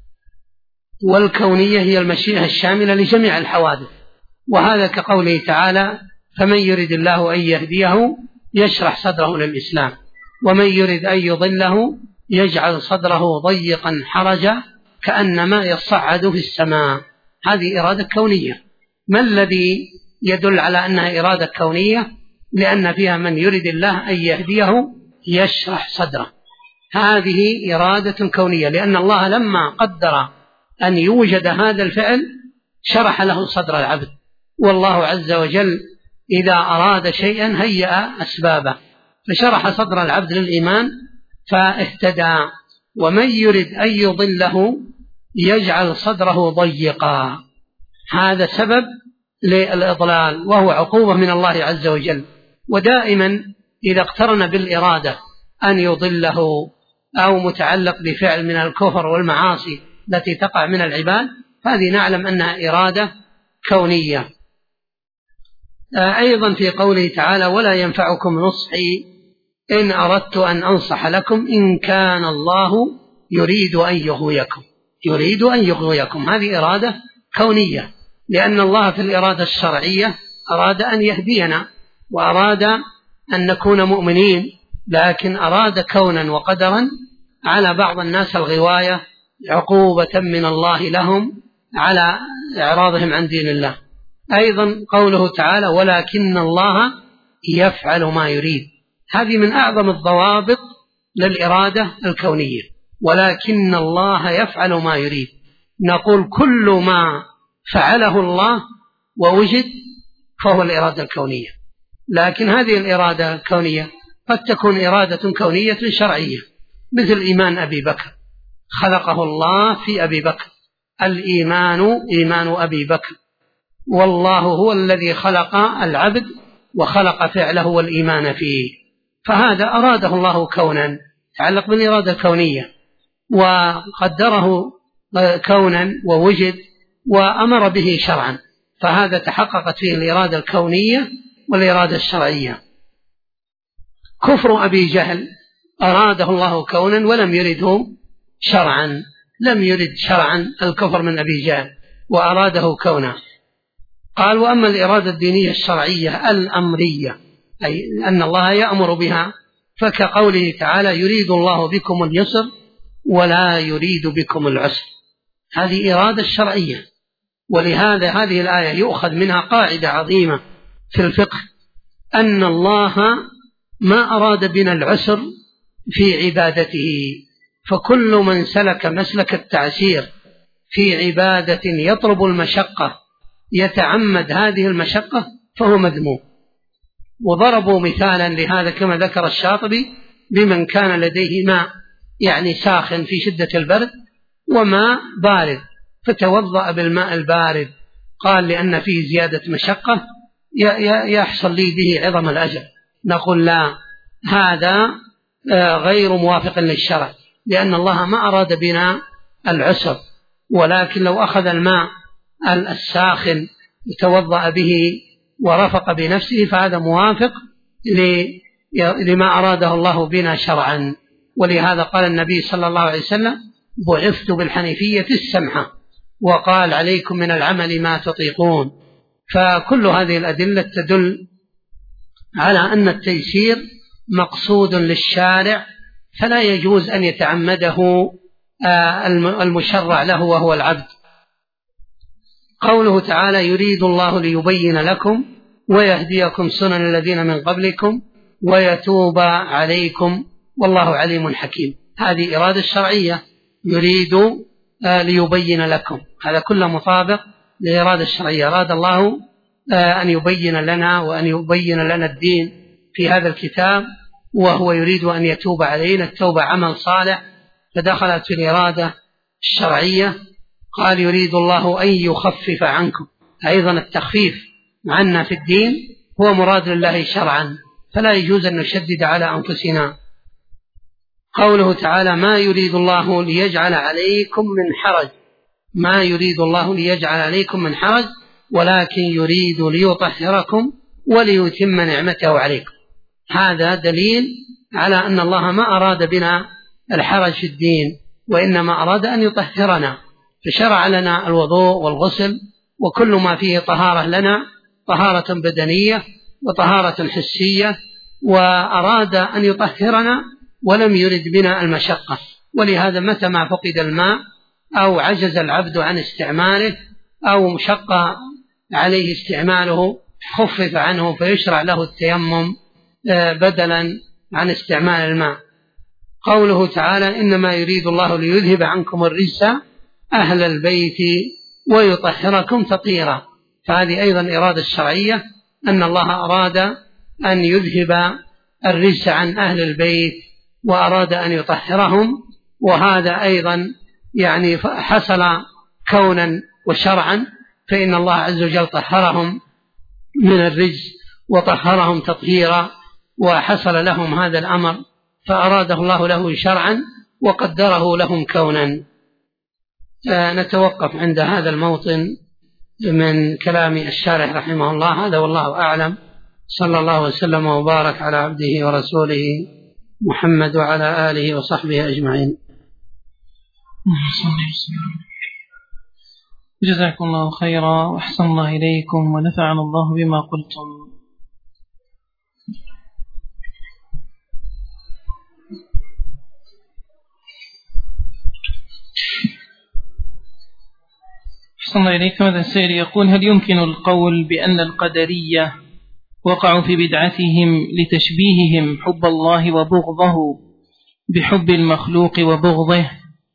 والكونية هي المشيئة الشاملة لجميع الحوادث، وهذا كقوله تعالى فمن يرد الله أن يهديه يشرح صدره للإسلام ومن يرد أن يضله يجعل صدره ضيقا حرجا كأنما يصعد في السماء. هذه إرادة كونية. ما الذي يدل على أنها إرادة كونية؟ لأن فيها من يرد الله أن يهديه يشرح صدره، هذه إرادة كونية، لأن الله لما قدر أن يوجد هذا الفعل شرح له صدر العبد. والله عز وجل إذا أراد شيئا هيأ أسبابه، فشرح صدر العبد للإيمان فاهتدى. ومن يرد أن يضله يجعل صدره ضيقا، هذا سبب للإضلال، وهو عقوبة من الله عز وجل. ودائما إذا اقترن بالإرادة أن يضله أو متعلق بفعل من الكفر والمعاصي التي تقع من العباد، هذه نعلم أنها إرادة كونية. أيضا في قوله تعالى: ولا ينفعكم نصحي إن أردت أن أنصح لكم إن كان الله يريد أن يغويكم. هذه إرادة كونية، لأن الله في الإرادة الشرعية أراد أن يهدينا وأراد أن نكون مؤمنين، لكن أراد كونا وقدرا على بعض الناس الغواية عقوبة من الله لهم على إعراضهم عن دين الله. أيضا قوله تعالى: ولكن الله يفعل ما يريد. هذه من أعظم الضوابط للإرادة الكونية، ولكن الله يفعل ما يريد. نقول كل ما فعله الله ووجد فهو الإرادة الكونية، لكن هذه الإرادة الكونية قد تكون إرادة كونية شرعية، مثل إيمان أبي بكر، خلقه الله في أبي بكر، الإيمان إيمان أبي بكر، والله هو الذي خلق العبد وخلق فعله والإيمان فيه، فهذا أراده الله كونا، تعلق بالإرادة الكونية، وقدره كونا ووجد وأمر به شرعا، فهذا تحققت فيه الإرادة الكونية والإرادة الشرعية. كفر أبي جهل أراده الله كونا ولم يرده شرعا، لم يرد شرعا الكفر من أبي جهل وأراده كونا. قال: وأما الإرادة الدينية الشرعية الأمرية، أي أن الله يأمر بها، فكقوله تعالى: يريد الله بكم اليسر ولا يريد بكم العسر. هذه إرادة شرعية، ولهذا هذه الآية يؤخذ منها قاعدة عظيمة في الفقه، أن الله ما أراد بنا العسر في عبادته، فكل من سلك مسلك التعسير في عبادة يطلب المشقة يتعمد هذه المشقة فهو مذموم. وضربوا مثالا لهذا كما ذكر الشاطبي بمن كان لديه ماء يعني ساخن في شدة البرد وماء بارد فتوضأ بالماء البارد، قال: لأن فيه زيادة مشقة يحصل لي به عظم الأجر. نقول: لا، هذا غير موافق للشرع، لأن الله ما أراد بنا العسر، ولكن لو أخذ الماء الساخن وتوضأ به ورفق بنفسه فهذا موافق لما أراده الله بنا شرعا. ولهذا قال النبي صلى الله عليه وسلم: بعثت بالحنيفية السمحة، وقال: عليكم من العمل ما تطيقون. فكل هذه الأدلة تدل على أن التيسير مقصود للشارع، فلا يجوز أن يتعمده المشرع له وهو العبد. قوله تعالى: يريد الله ليبين لكم ويهديكم سنن الذين من قبلكم ويتوب عليكم والله عليم حكيم. هذه إرادة شرعية، يريد ليبين لكم، هذا كله مطابق لإرادة الشرعية. أراد الله أن يبين لنا وأن يبين لنا الدين في هذا الكتاب، وهو يريد أن يتوب علينا. التوبة عمل صالح فدخلت في الإرادة الشرعية. قال: يريد الله أن يخفف عنكم، أيضا التخفيف عنا في الدين هو مراد لله شرعا، فلا يجوز أن نشدد على أنفسنا. قوله تعالى: ما يريد الله ليجعل عليكم من حرج، ما يريد الله ليجعل عليكم من حرج ولكن يريد ليطهركم وليتم نعمته عليكم. هذا دليل على أن الله ما أراد بنا الحرج في الدين، وإنما أراد أن يطهرنا، فشرع لنا الوضوء والغسل وكل ما فيه طهارة لنا، طهارة بدنية وطهارة حسية، وأراد أن يطهرنا ولم يرد بنا المشقة. ولهذا متى ما فقد الماء أو عجز العبد عن استعماله أو مشق عليه استعماله خفف عنه فيشرع له التيمم بدلا عن استعمال الماء. قوله تعالى: إنما يريد الله ليذهب عنكم الرجس أهل البيت ويطهركم تطهيرا. فهذه أيضا إرادة شرعية، أن الله أراد أن يذهب الرجس عن أهل البيت وأراد أن يطهرهم، وهذا أيضا يعني حصل كونا وشرعا، فإن الله عز وجل طهرهم من الرجس وطهرهم تطهيرا، وحصل لهم هذا الأمر فأراده الله له شرعا وقدره لهم كونا. نتوقف عند هذا الموطن من كلام الشارح رحمه الله، هذا والله أعلم. صلى الله وسلم وبارك على عبده ورسوله محمد وعلى آله وصحبه أجمعين. جزاكم الله خيرا وأحسن الله إليكم ونفعنا الله بما قلتم. أحسن الله إليكم. هذا السائل يقول: هل يمكن القول بأن القدرية وقعوا في بدعتهم لتشبيههم حب الله وبغضه بحب المخلوق وبغضه؟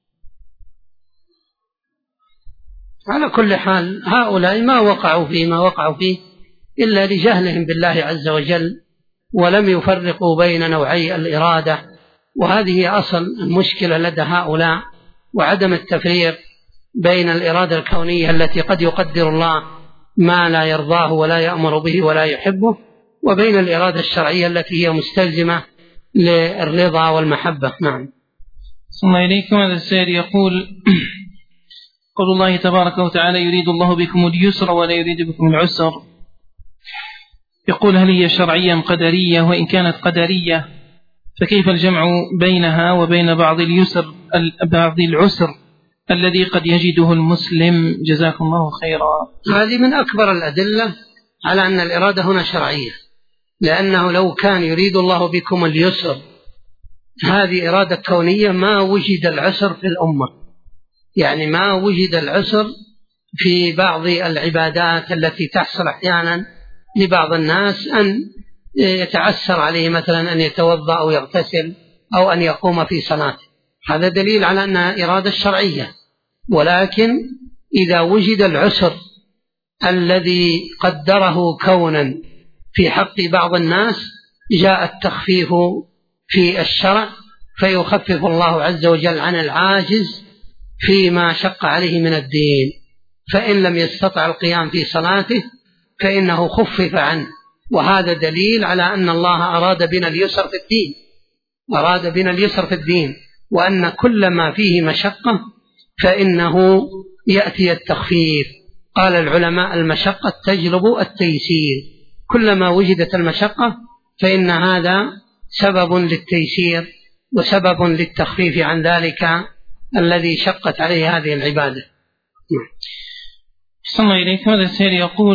على كل حال هؤلاء ما وقعوا فيه إلا لجهلهم بالله عز وجل، ولم يفرقوا بين نوعي الإرادة، وهذه أصل المشكلة لدى هؤلاء، وعدم التفريق بين الإرادة الكونية التي قد يقدر الله ما لا يرضاه ولا يأمر به ولا يحبه، وبين الإرادة الشرعية التي هي مستلزمة للرضا والمحبة. نعم. ثم إليكم. هذا السائل يقول: قول الله تبارك وتعالى: يريد الله بكم اليسر ولا يريد بكم العسر. يقول: هل هي شرعية أم قدرية؟ وإن كانت قدرية فكيف الجمع بينها وبين بعض العسر الذي قد يجده المسلم؟ جزاكم الله خيرا. هذه من أكبر الأدلة على أن الإرادة هنا شرعية، لأنه لو كان يريد الله بكم اليسر هذه إرادة كونية ما وجد العسر في الأمة، يعني ما وجد العسر في بعض العبادات التي تحصل أحيانا لبعض الناس أن يتعسر عليه مثلا أن يتوضأ أو يغتسل أو أن يقوم في صلاته. هذا دليل على أنها إرادة شرعية. ولكن إذا وجد العسر الذي قدره كونا في حق بعض الناس جاء التخفيف في الشرع، فيخفف الله عز وجل عن العاجز فيما شق عليه من الدين، فإن لم يستطع القيام في صلاته فإنه خفف عنه. وهذا دليل على أن الله أراد بنا اليسر في الدين، وأن كل ما فيه مشقة فإنه يأتي التخفيف. قال العلماء: المشقة تجلب التيسير، كلما وجدت المشقة فإن هذا سبب للتيسير وسبب للتخفيف عن ذلك الذي شقت عليه هذه العبادة. صلى الله عليه وسلم. هذا السائل يقول: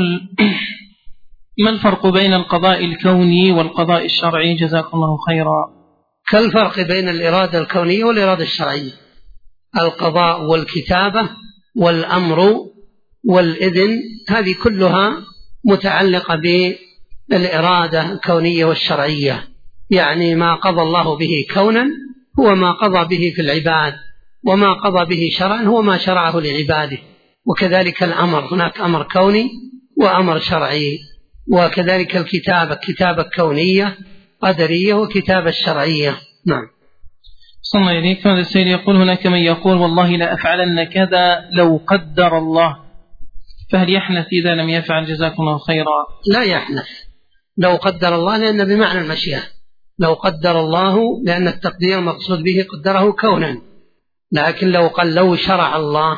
ما الفرق بين القضاء الكوني والقضاء الشرعي؟ جزاكم الله خيرا. كالفرق بين الإرادة الكونية والإرادة الشرعية. القضاء والكتابة والأمر والإذن هذه كلها متعلقة بالإرادة الكونية والشرعية، يعني ما قضى الله به كونا هو ما قضى به في العباد، وما قضى به شرعا هو ما شرعه لعباده. وكذلك الأمر، هناك أمر كوني وأمر شرعي، وكذلك الكتابة كونية قدرية وكتابة شرعية. نعم. صلى الله عليه وسلم. هذا السيد يقول: هناك من يقول والله لا أفعلن كذا لو قدر الله، فهل يحنث إذا لم يفعل؟ جزاكم الله خيرا. لا يحنث لو قدر الله، لأن بمعنى المشيئة. لو قدر الله لأن التقدير مقصود به قدره كونا، لكن لو قال لو شرع الله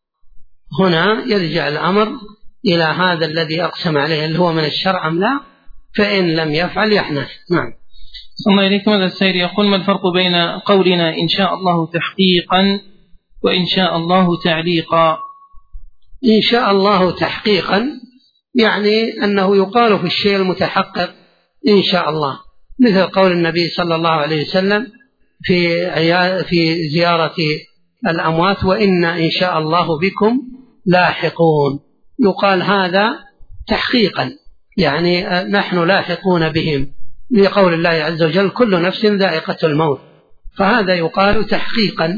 هنا يرجع الأمر إلى هذا الذي أقسم عليه اللي هو من الشرع أم لا، فإن لم يفعل يحنث. نعم. صلى الله عليكم. هذا السائل يقول: ما الفرق بين قولنا إن شاء الله تحقيقا وإن شاء الله تعليقا؟ إن شاء الله تحقيقا يعني أنه يقال في الشيء المتحقق إن شاء الله، مثل قول النبي صلى الله عليه وسلم في زيارة الأموات: وإن إن شاء الله بكم لاحقون. يقال هذا تحقيقا، يعني نحن لاحقون بهم، لقول الله عز وجل: كل نفس ذائقة الموت. فهذا يقال تحقيقا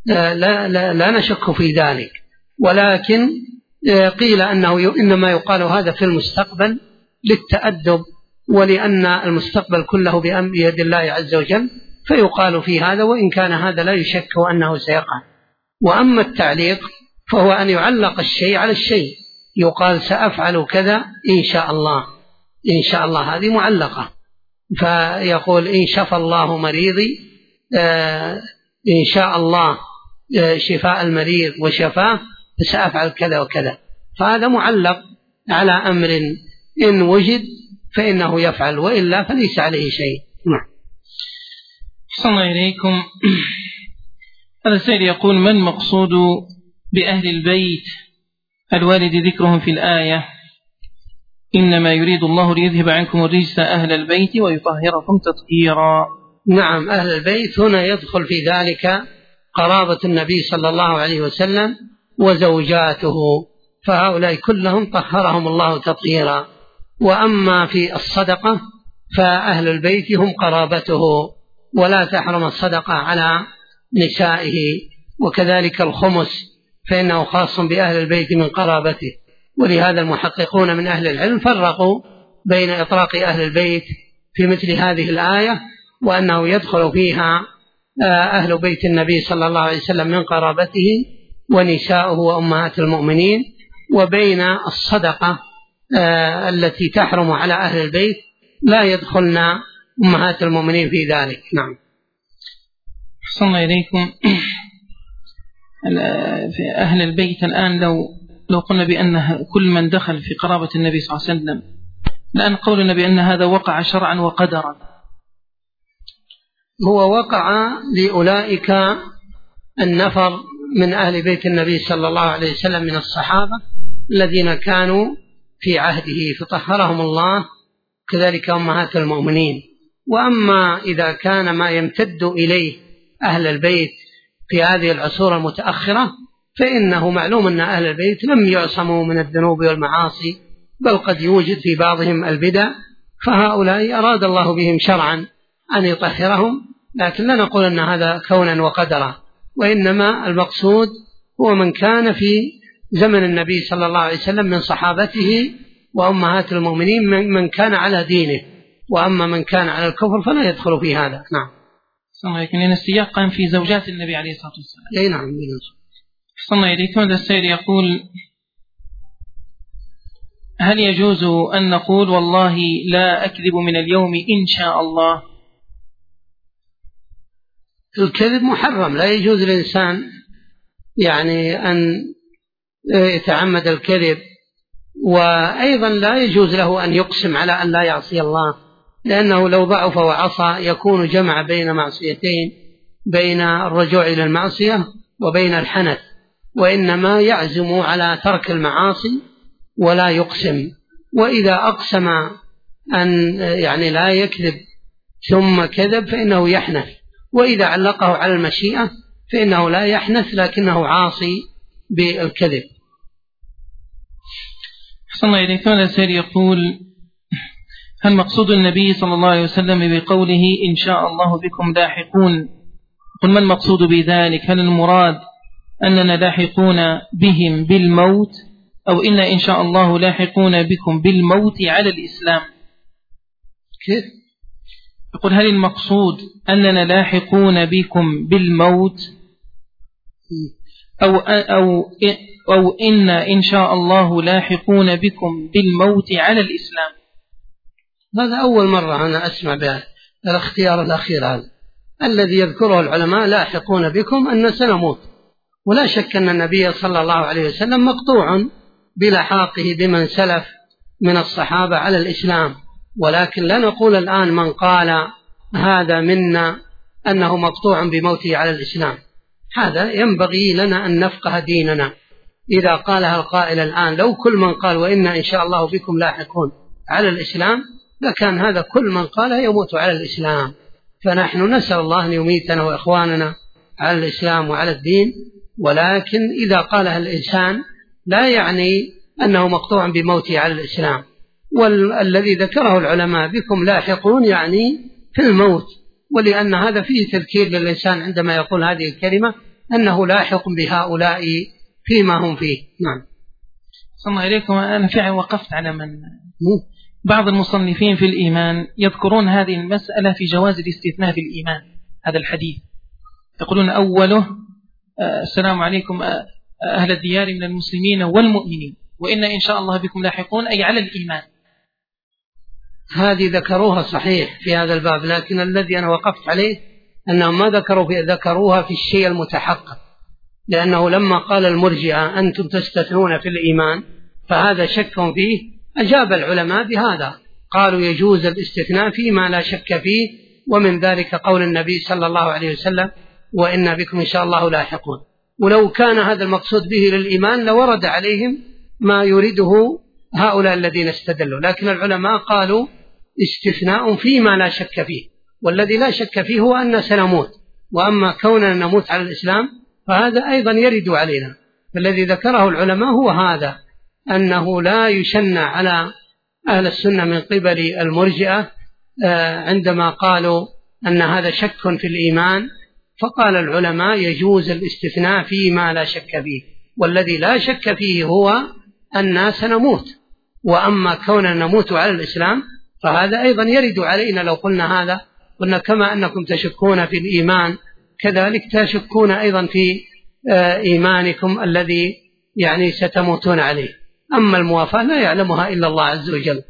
لا نشك في ذلك. ولكن قيل أنه إنما يقال هذا في المستقبل للتأدب، ولأن المستقبل كله بيد الله عز وجل، فيقال في هذا، وإن كان هذا لا يشك أنه سيقع. وأما التعليق فهو أن يعلق الشيء على الشيء، يقال سأفعل كذا إن شاء الله، إن شاء الله هذه معلقة، فيقول إن شفى الله مريضي إن شاء الله شفاء المريض وشفاه سأفعل كذا وكذا، فهذا معلق على أمر إن وجد فإنه يفعل وإلا فليس عليه شيء. صلى إليكم. هذا السائل يقول: ما المقصود بأهل البيت الوارد ذكرهم في الآية إنما يريد الله ليذهب عنكم الرجس أهل البيت ويطهركم تطهيرا؟ نعم، أهل البيت هنا يدخل في ذلك قرابة النبي صلى الله عليه وسلم وزوجاته، فهؤلاء كلهم طهرهم الله تطهيرا. وأما في الصدقة فأهل البيت هم قرابته، ولا تحرم الصدقة على نسائه، وكذلك الخمس فإنه خاص بأهل البيت من قرابته. ولهذا المحققون من أهل العلم فرقوا بين إطلاق أهل البيت في مثل هذه الآية وأنه يدخل فيها أهل بيت النبي صلى الله عليه وسلم من قرابته ونساؤه وأمهات المؤمنين، وبين الصدقة التي تحرم على أهل البيت لا يدخلنا أمهات المؤمنين في ذلك. نعم. صلى إليكم. في أهل البيت الآن لو قلنا بأن كل من دخل في قرابة النبي صلى الله عليه وسلم، لأن قولنا بأن هذا وقع شرعا وقدرا. هو وقع لأولئك النفر من أهل بيت النبي صلى الله عليه وسلم من الصحابة الذين كانوا في عهده فطهرهم الله، كذلك أمهات المؤمنين. وأما إذا كان ما يمتد إليه أهل البيت في هذه العصور المتأخرة فإنه معلوم أن أهل البيت لم يعصموا من الذنوب والمعاصي، بل قد يوجد في بعضهم البدع، فهؤلاء أراد الله بهم شرعا أن يطهرهم، لكن لا نقول أن هذا كونا وقدرا، وإنما المقصود هو من كان في زمن النبي صلى الله عليه وسلم من صحابته وأمهات المؤمنين من كان على دينه، وأما من كان على الكفر فلا يدخل في هذا. نعم. لأن السياق قام في زوجات النبي عليه الصلاة والسلام. أي نعم. صلى إليكم. هذا السائل يقول: هل يجوز أن نقول والله لا أكذب من اليوم إن شاء الله؟ الكذب محرم، لا يجوز للإنسان يعني أن يتعمد الكذب، وأيضا لا يجوز له أن يقسم على أن لا يعصي الله، لأنه لو ضعف وعصى يكون جمع بين معصيتين، بين الرجوع إلى المعصية وبين الحنث، وإنما يعزم على ترك المعاصي ولا يقسم. وإذا أقسم أن يعني لا يكذب ثم كذب فإنه يحنث، وإذا علقه على المشيئة فإنه لا يحنث لكنه عاصي بالكذب. صلى الله عليه وسلم. السائل يقول: هل مقصود النبي صلى الله عليه وسلم بقوله إن شاء الله بكم لاحقون؟ قل ما المقصود بذلك؟ هل المراد أننا لاحقون بهم بالموت، أو إن شاء الله لاحقون بكم بالموت على الإسلام؟ كيف؟ يقول: هل المقصود أننا لاحقون بكم بالموت، أو إن شاء الله لاحقون بكم بالموت على الإسلام؟ هذا أول مرة أنا أسمع بها الاختيار الأخير هذا الذي يذكره العلماء، لاحقون بكم أن سنموت. ولا شك أن النبي صلى الله عليه وسلم مقطوع بلحاقه بمن سلف من الصحابة على الإسلام، ولكن لا نقول الآن من قال هذا منا أنه مقطوع بموته على الإسلام. هذا ينبغي لنا أن نفقه ديننا. إذا قالها القائل الآن لو كل من قال وإنا إن شاء الله بكم لاحقون على الإسلام لكان هذا كل من قال يموت على الإسلام. فنحن نسأل الله أن يميتنا وإخواننا على الإسلام وعلى الدين، ولكن إذا قالها الإنسان لا يعني أنه مقطوع بموته على الإسلام. والذي ذكره العلماء بكم لاحقون يعني في الموت، ولأن هذا فيه تذكير للإنسان عندما يقول هذه الكلمة أنه لاحق بهؤلاء فيما هم فيه. نعم. صلى الله عليكم. أنا فعلا وقفت على من بعض المصنفين في الإيمان يذكرون هذه المسألة في جواز الاستثناء في الإيمان. هذا الحديث يقولون أوله السلام عليكم أهل الديار من المسلمين والمؤمنين، وإن إن شاء الله بكم لاحقون، أي على الإيمان. هذه ذكروها صحيح في هذا الباب، لكن الذي أنا وقفت عليه أنهم ما ذكروها في الشيء المتحقق، لأنه لما قال المرجئة أنتم تستثنون في الإيمان فهذا شك فيه، أجاب العلماء بهذا، قالوا يجوز الاستثناء فيما لا شك فيه، ومن ذلك قول النبي صلى الله عليه وسلم وإن بكم إن شاء الله لاحقون. ولو كان هذا المقصود به للإيمان لورد عليهم ما يريده هؤلاء الذين استدلوا، لكن العلماء قالوا استثناء فيما لا شك فيه، والذي لا شك فيه هو أن سنموت، وأما كوننا نموت على الإسلام فهذا أيضا يرد علينا. فالذي ذكره العلماء هو هذا، أنه لا يشنع على أهل السنة من قبل المرجئة عندما قالوا أن هذا شك في الإيمان، فقال العلماء يجوز الاستثناء فيما لا شك فيه، والذي لا شك فيه هو أننا سنموت، وأما كوننا نموت على الإسلام فهذا أيضا يرد علينا. لو قلنا هذا قلنا كما أنكم تشكون في الإيمان كذلك تشكون أيضا في إيمانكم الذي يعني ستموتون عليه، أما الموافاة لا يعلمها إلا الله عز وجل.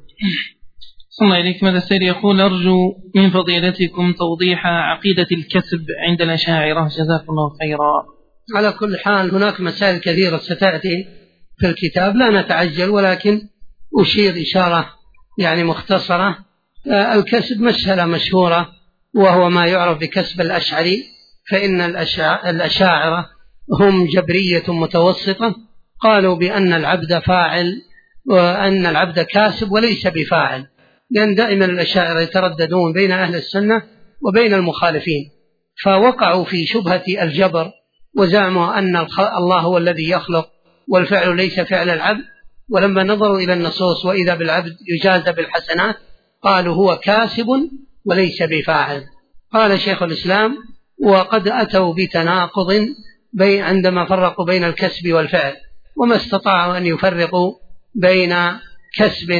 صلى الله عليك. ماذا السيد يقول أرجو من فضيلتكم توضيح عقيدة الكسب عند الأشاعرة، جزاكم الله خيرا. على كل حال هناك مسائل كثيرة ستأتي في الكتاب، لا نتعجل، ولكن أشير إشارة يعني مختصرة. الكسب مسألة مشهورة، وهو ما يعرف بكسب الأشعري، فإن الأشاعرة هم جبرية متوسطة، قالوا بأن العبد فاعل وأن العبد كاسب وليس بفاعل، لأن دائما الأشاعرة يترددون بين أهل السنة وبين المخالفين، فوقعوا في شبهة الجبر وزعموا أن الله هو الذي يخلق والفعل ليس فعل العبد، ولما نظروا إلى النصوص وإذا بالعبد يجازى بالحسنات قالوا هو كاسب وليس بفاعل. قال شيخ الإسلام وقد أتوا بتناقض عندما فرقوا بين الكسب والفعل، وما استطاعوا أن يفرقوا بين كسب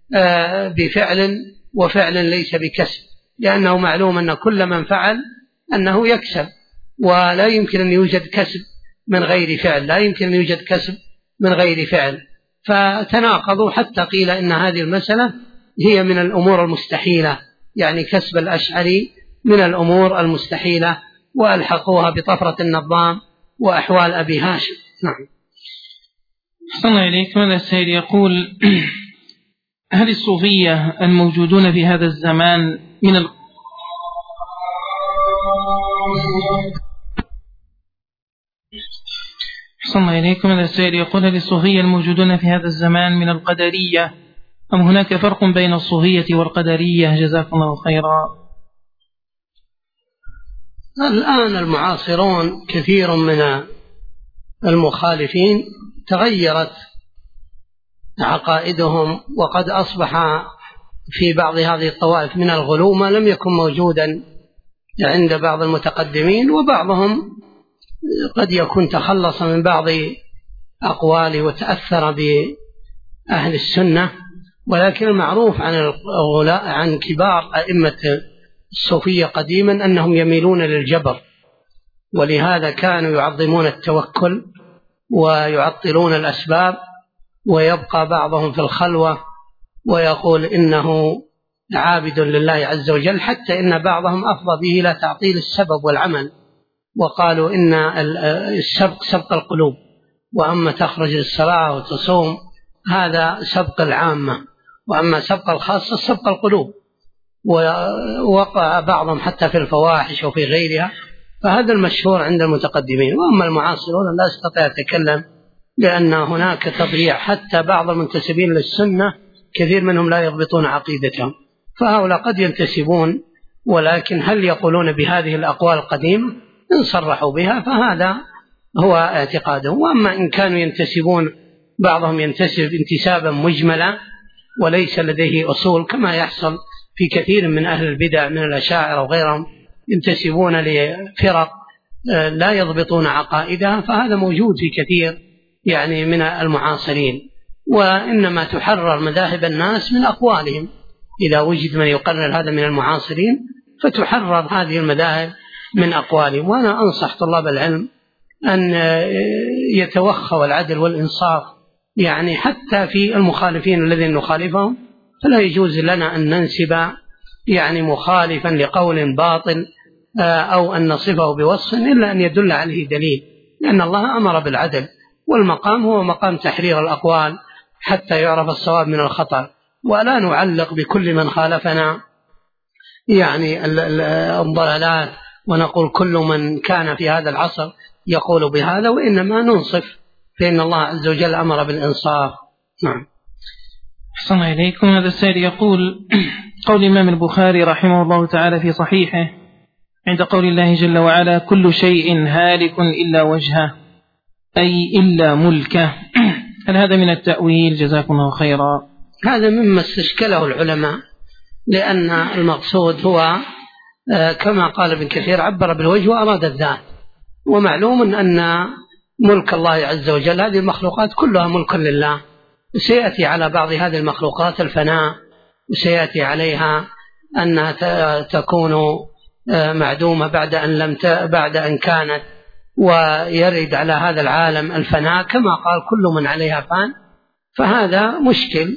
بفعل وفعل ليس بكسب، لأنه معلوم أن كل من فعل أنه يكسب، ولا يمكن أن يوجد كسب من غير فعل، لا يمكن أن يوجد كسب من غير فعل، فتناقضوا حتى قيل إن هذه المسألة هي من الأمور المستحيلة، يعني كسب الأشعري من الأمور المستحيلة، وألحقوها بطفرة النظام وأحوال أبي هاشم. نعم. صلى الله عليك. ماذا السيد يقول هل الصوفية الموجودون في هذا الزمان من صلى الله عليكم. هذا السائل يقول هل الصوفية الموجودون في هذا الزمان من القدرية أم هناك فرق بين الصوفية والقدرية؟ جزاكم الله خيرا. الآن المعاصرون كثير من المخالفين تغيرت عقائدهم، وقد أصبح في بعض هذه الطوائف من الغلو ما لم يكن موجودا عند بعض المتقدمين، وبعضهم قد يكون تخلص من بعض أقواله وتأثر بأهل السنة، ولكن المعروف عن كبار أئمة الصوفية قديما أنهم يميلون للجبر، ولهذا كانوا يعظمون التوكل ويعطلون الأسباب، ويبقى بعضهم في الخلوة ويقول إنه عابد لله عز وجل، حتى إن بعضهم أفضى به إلى تعطيل السبب والعمل، وقالوا إن السبق سبق القلوب، وأما تخرج للصلاة وتصوم هذا سبق العامة، وأما سبق الخاصة سبق القلوب. ووقع بعضهم حتى في الفواحش وفي غيرها، فهذا المشهور عند المتقدمين. وأما المعاصرون لا أستطيع أتكلم، لأن هناك تضييع، حتى بعض المنتسبين للسنة كثير منهم لا يضبطون عقيدتهم، فهؤلاء قد ينتسبون، ولكن هل يقولون بهذه الأقوال القديمة؟ إن صرحوا بها فهذا هو اعتقادهم. وأما إن كانوا ينتسبون، بعضهم ينتسب انتسابا مجملا وليس لديه أصول، كما يحصل في كثير من أهل البدع من الأشاعرة وغيرهم، ينتسبون لفرق لا يضبطون عقائدها، فهذا موجود في كثير يعني من المعاصرين. وإنما تحرر مذاهب الناس من أقوالهم، إذا وجد من يقرر هذا من المعاصرين فتحرر هذه المذاهب من أقوالهم. وأنا أنصح طلاب العلم أن يتوخوا العدل والإنصاف يعني حتى في المخالفين الذين نخالفهم فلا يجوز لنا أن ننسب يعني مخالفا لقول باطل أو أن نصفه بوصف إلا أن يدل عليه دليل، لأن الله أمر بالعدل، والمقام هو مقام تحرير الأقوال حتى يعرف الصواب من الخطأ، ولا نعلق بكل من خالفنا يعني الضلالات ونقول كل من كان في هذا العصر يقول بهذا، وإنما ننصف، فإن الله عز وجل أمر بالإنصاف. نعم. أحسن إليكم. هذا السائل يقول: قول الإمام البخاري رحمه الله تعالى في صحيحه عند قول الله جل وعلا: كل شيء هالك إلا وجهه، أي إلا ملكه، هل هذا من التأويل؟ جزاكم الله خيرا. هذا مما استشكله العلماء، لأن المقصود هو كما قال ابن كثير عبر بالوجه وأراد الذات، ومعلوم أن ملك الله عز وجل هذه المخلوقات كلها ملك لله، وسيأتي على بعض هذه المخلوقات الفناء، وسيأتي عليها أنها تكون معدومة بعد أن كانت، ويرد على هذا العالم الفناء كما قال كل من عليها فان، فهذا مشكل،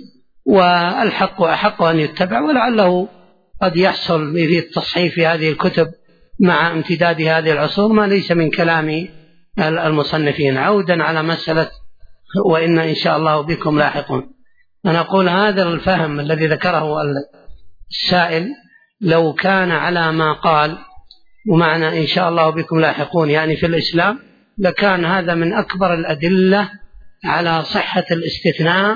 والحق أحق أن يتبع، ولعله قد يحصل في التصحيف في هذه الكتب مع امتداد هذه العصور ما ليس من كلام المصنفين. عودا على مسألة وإن إن شاء الله بكم لاحقون، أنا أقول هذا الفهم الذي ذكره السائل لو كان على ما قال ومعنى إن شاء الله بكم لاحقون يعني في الإسلام، لكان هذا من أكبر الأدلة على صحة الاستثناء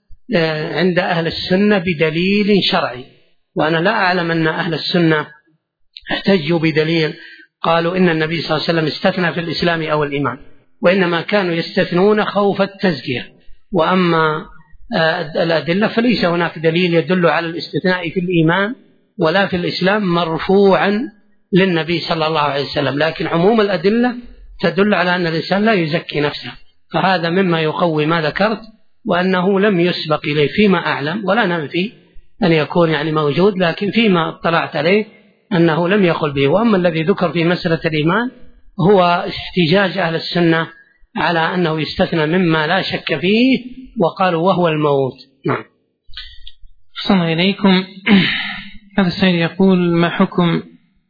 عند أهل السنة بدليل شرعي، وأنا لا أعلم أن أهل السنة احتجوا بدليل قالوا إن النبي صلى الله عليه وسلم استثنى في الإسلام أو الإيمان، وإنما كانوا يستثنون خوف التزكية. وأما الأدلة فليس هناك دليل يدل على الاستثناء في الإيمان ولا في الإسلام مرفوعا للنبي صلى الله عليه وسلم، لكن عموم الأدلة تدل على أن الإنسان لا يزكي نفسه، فهذا مما يقوي ما ذكرت، وأنه لم يسبق إليه فيما أعلم، ولا ننفي أن يكون يعني موجود، لكن فيما اطلعت عليه أنه لم يقل به. وأما الذي ذكر في مسألة الإيمان هو احتجاج أهل السنة على أنه يستثنى مما لا شك فيه، وقالوا وهو الموت. نعم. أحسن إليكم. هذا السائل يقول: ما حكم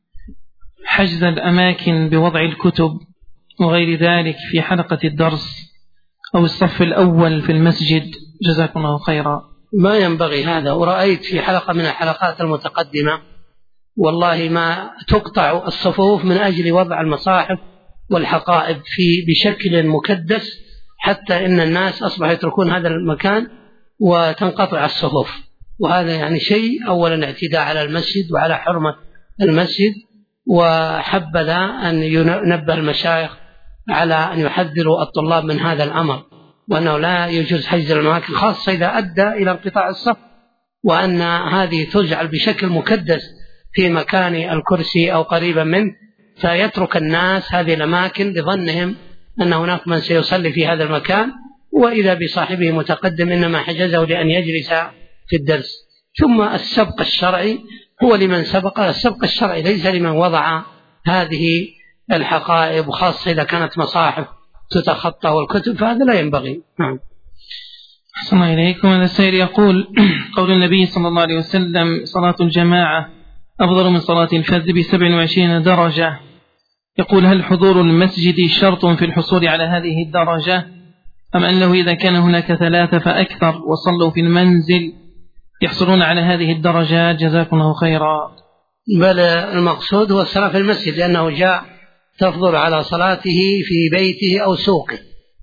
حجز الأماكن بوضع الكتب وغير ذلك في حلقة الدرس أو الصف الأول في المسجد؟ جزاكم الله خيرا. ما ينبغي هذا، ورأيت في حلقة من الحلقات المتقدمة والله ما تقطع الصفوف من أجل وضع المصاحف والحقائب بشكل مكدس، حتى إن الناس أصبحوا يتركون هذا المكان وتنقطع الصفوف، وهذا يعني شيء أولا اعتداء على المسجد وعلى حرمة المسجد، وحبذا أن ينبه المشايخ على أن يحذروا الطلاب من هذا الأمر، وأنه لا يجوز حجز الأماكن خاصة إذا أدى إلى انقطاع الصف، وأن هذه تجعل بشكل مكدس في مكان الكرسي أو قريبا منه، فيترك الناس هذه الأماكن بظنهم أن هناك من سيصلي في هذا المكان، وإذا بصاحبه متقدم إنما حجزه لأن يجلس في الدرس. ثم السبق الشرعي هو لمن سبق، السبق الشرعي ليس لمن وضع هذه الحقائب، وخاصة إذا كانت مصاحف تتخطى والكتب، فهذا لا ينبغي. نعم. أحسن إليكم. هذا السائل يقول: قول النبي صلى الله عليه وسلم: صلاة الجماعة أفضل من صلاة الفذ ب27 درجة، يقول: هل حضور المسجد شرط في الحصول على هذه الدرجة، أم أنه إذا كان هناك 3 فأكثر وصلوا في المنزل يحصلون على هذه الدرجات؟ جزاكم الله خيرا. بل المقصود هو الصلاة في المسجد، لأنه جاء تفضل على صلاته في بيته أو سوقه،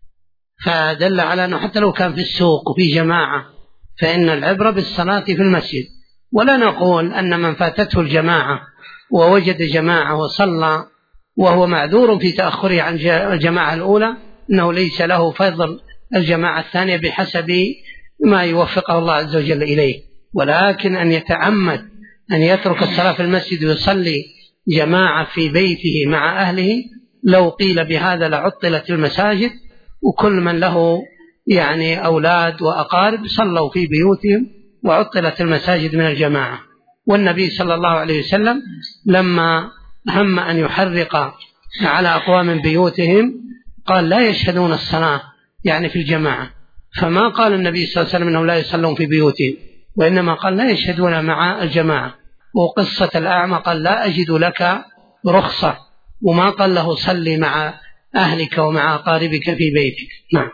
فدل على أنه حتى لو كان في السوق وفي جماعة فإن العبرة بالصلاة في المسجد. ولا نقول أن من فاتته الجماعة ووجد جماعة وصلى وهو معذور في تأخره عن الجماعة الأولى أنه ليس له فضل الجماعة الثانية بحسب ما يوفقه الله عز وجل إليه، ولكن أن يتعمد أن يترك الصلاة في المسجد ويصلي جماعة في بيته مع أهله، لو قيل بهذا لعطلت المساجد، وكل من له يعني أولاد وأقارب صلوا في بيوتهم وعطلت المساجد من الجماعة. والنبي صلى الله عليه وسلم لما هم أن يحرق على أقوام بيوتهم قال: لا يشهدون الصلاة يعني في الجماعة، فما قال النبي صلى الله عليه وسلم أنهم لا يصلون في بيوتهم، وإنما قال لا يشهدون مع الجماعة. وقصة الأعمى قال لا أجد لك رخصة، وما قال له صلي مع أهلك ومع أقاربك في بيتك. نعم.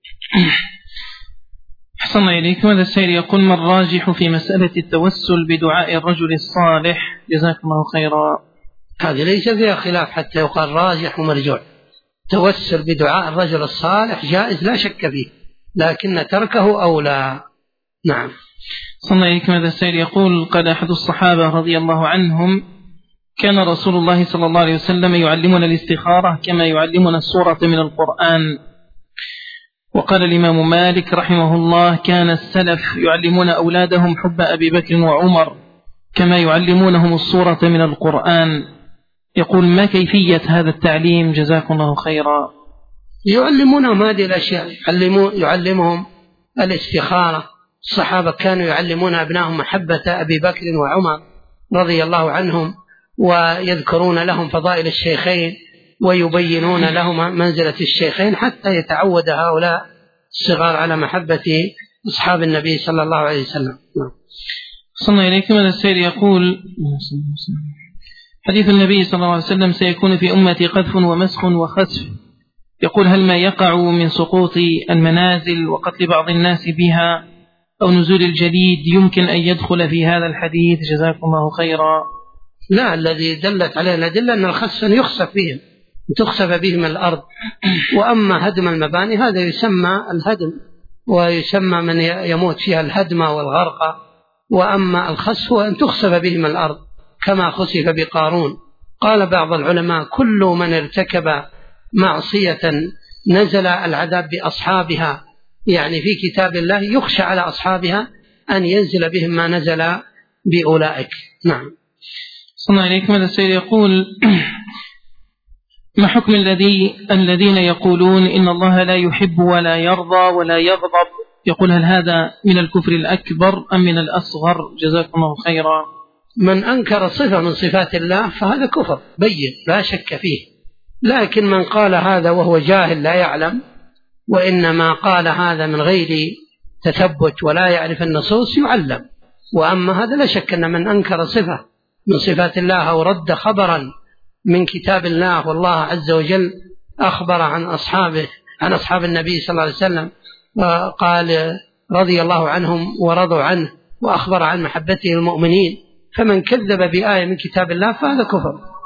أحسن إليكم. هذا السائل يقول: ما الراجح في مسألة التوسل بدعاء الرجل الصالح؟ جزاكم الله خيرا. هذه ليس فيها خلاف حتى يقال راجح ومرجوع. توسل بدعاء الرجل الصالح جائز لا شك فيه، لكن تركه أولى. نعم. صلى الله عليكم. هذا السائل يقول: قال أحد الصحابة رضي الله عنهم: كان رسول الله صلى الله عليه وسلم يعلمنا الاستخارة كما يعلمنا السورة من القرآن. وقال الإمام مالك رحمه الله: كان السلف يعلمون أولادهم حب أبي بكر وعمر كما يعلمونهم السورة من القرآن. يقول: ما كيفية هذا التعليم؟ جزاكم الله خيرا. يعلمونهم هذه الأشياء، يعلمهم الاستخارة. الصحابة كانوا يعلمون أبنائهم محبة أبي بكر وعمر رضي الله عنهم، ويذكرون لهم فضائل الشيخين ويبينون لهم منزلة الشيخين حتى يتعود هؤلاء الصغار على محبة أصحاب النبي صلى الله عليه وسلم. صلى الله عليكم. هذا السائل يقول: حديث النبي صلى الله عليه وسلم: سيكون في أمتي قذف ومسخ وخسف. يقول: هل ما يقع من سقوط المنازل وقتل بعض الناس بها أو نزول الجليد يمكن أن يدخل في هذا الحديث؟ جزاكم الله خيرا. لا، الذي دلت عليه الأدلة أن الخسف يخسف بهم، تخسف بهم الأرض. وأما هدم المباني هذا يسمى الهدم، ويسمى من يموت فيها الهدم والغرق. وأما الخسف أن تخسف بهم الأرض كما خسف بقارون. قال بعض العلماء: كل من ارتكب معصية نزل العذاب بأصحابها، يعني في كتاب الله يخشى على أصحابها أن ينزل بهم ما نزل بأولئك. نعم. صلى الله عليكم. هذا السيد يقول: ما حكم الذين يقولون إن الله لا يحب ولا يرضى ولا يغضب؟ يقول: هل هذا من الكفر الأكبر أم من الأصغر؟ جزاكم الله خيرا. من أنكر صفة من صفات الله فهذا كفر بين لا شك فيه، لكن من قال هذا وهو جاهل لا يعلم، وإنما قال هذا من غير تثبت ولا يعرف النصوص يعلم. وأما هذا لا شك أن من أنكر صفة من صفات الله أو رد خبرا من كتاب الله، والله عز وجل أخبر عن أصحاب النبي صلى الله عليه وسلم قال رضي الله عنهم ورضوا عنه، وأخبر عن محبته المؤمنين، فمن كذب بآية من كتاب الله فهذا كفر.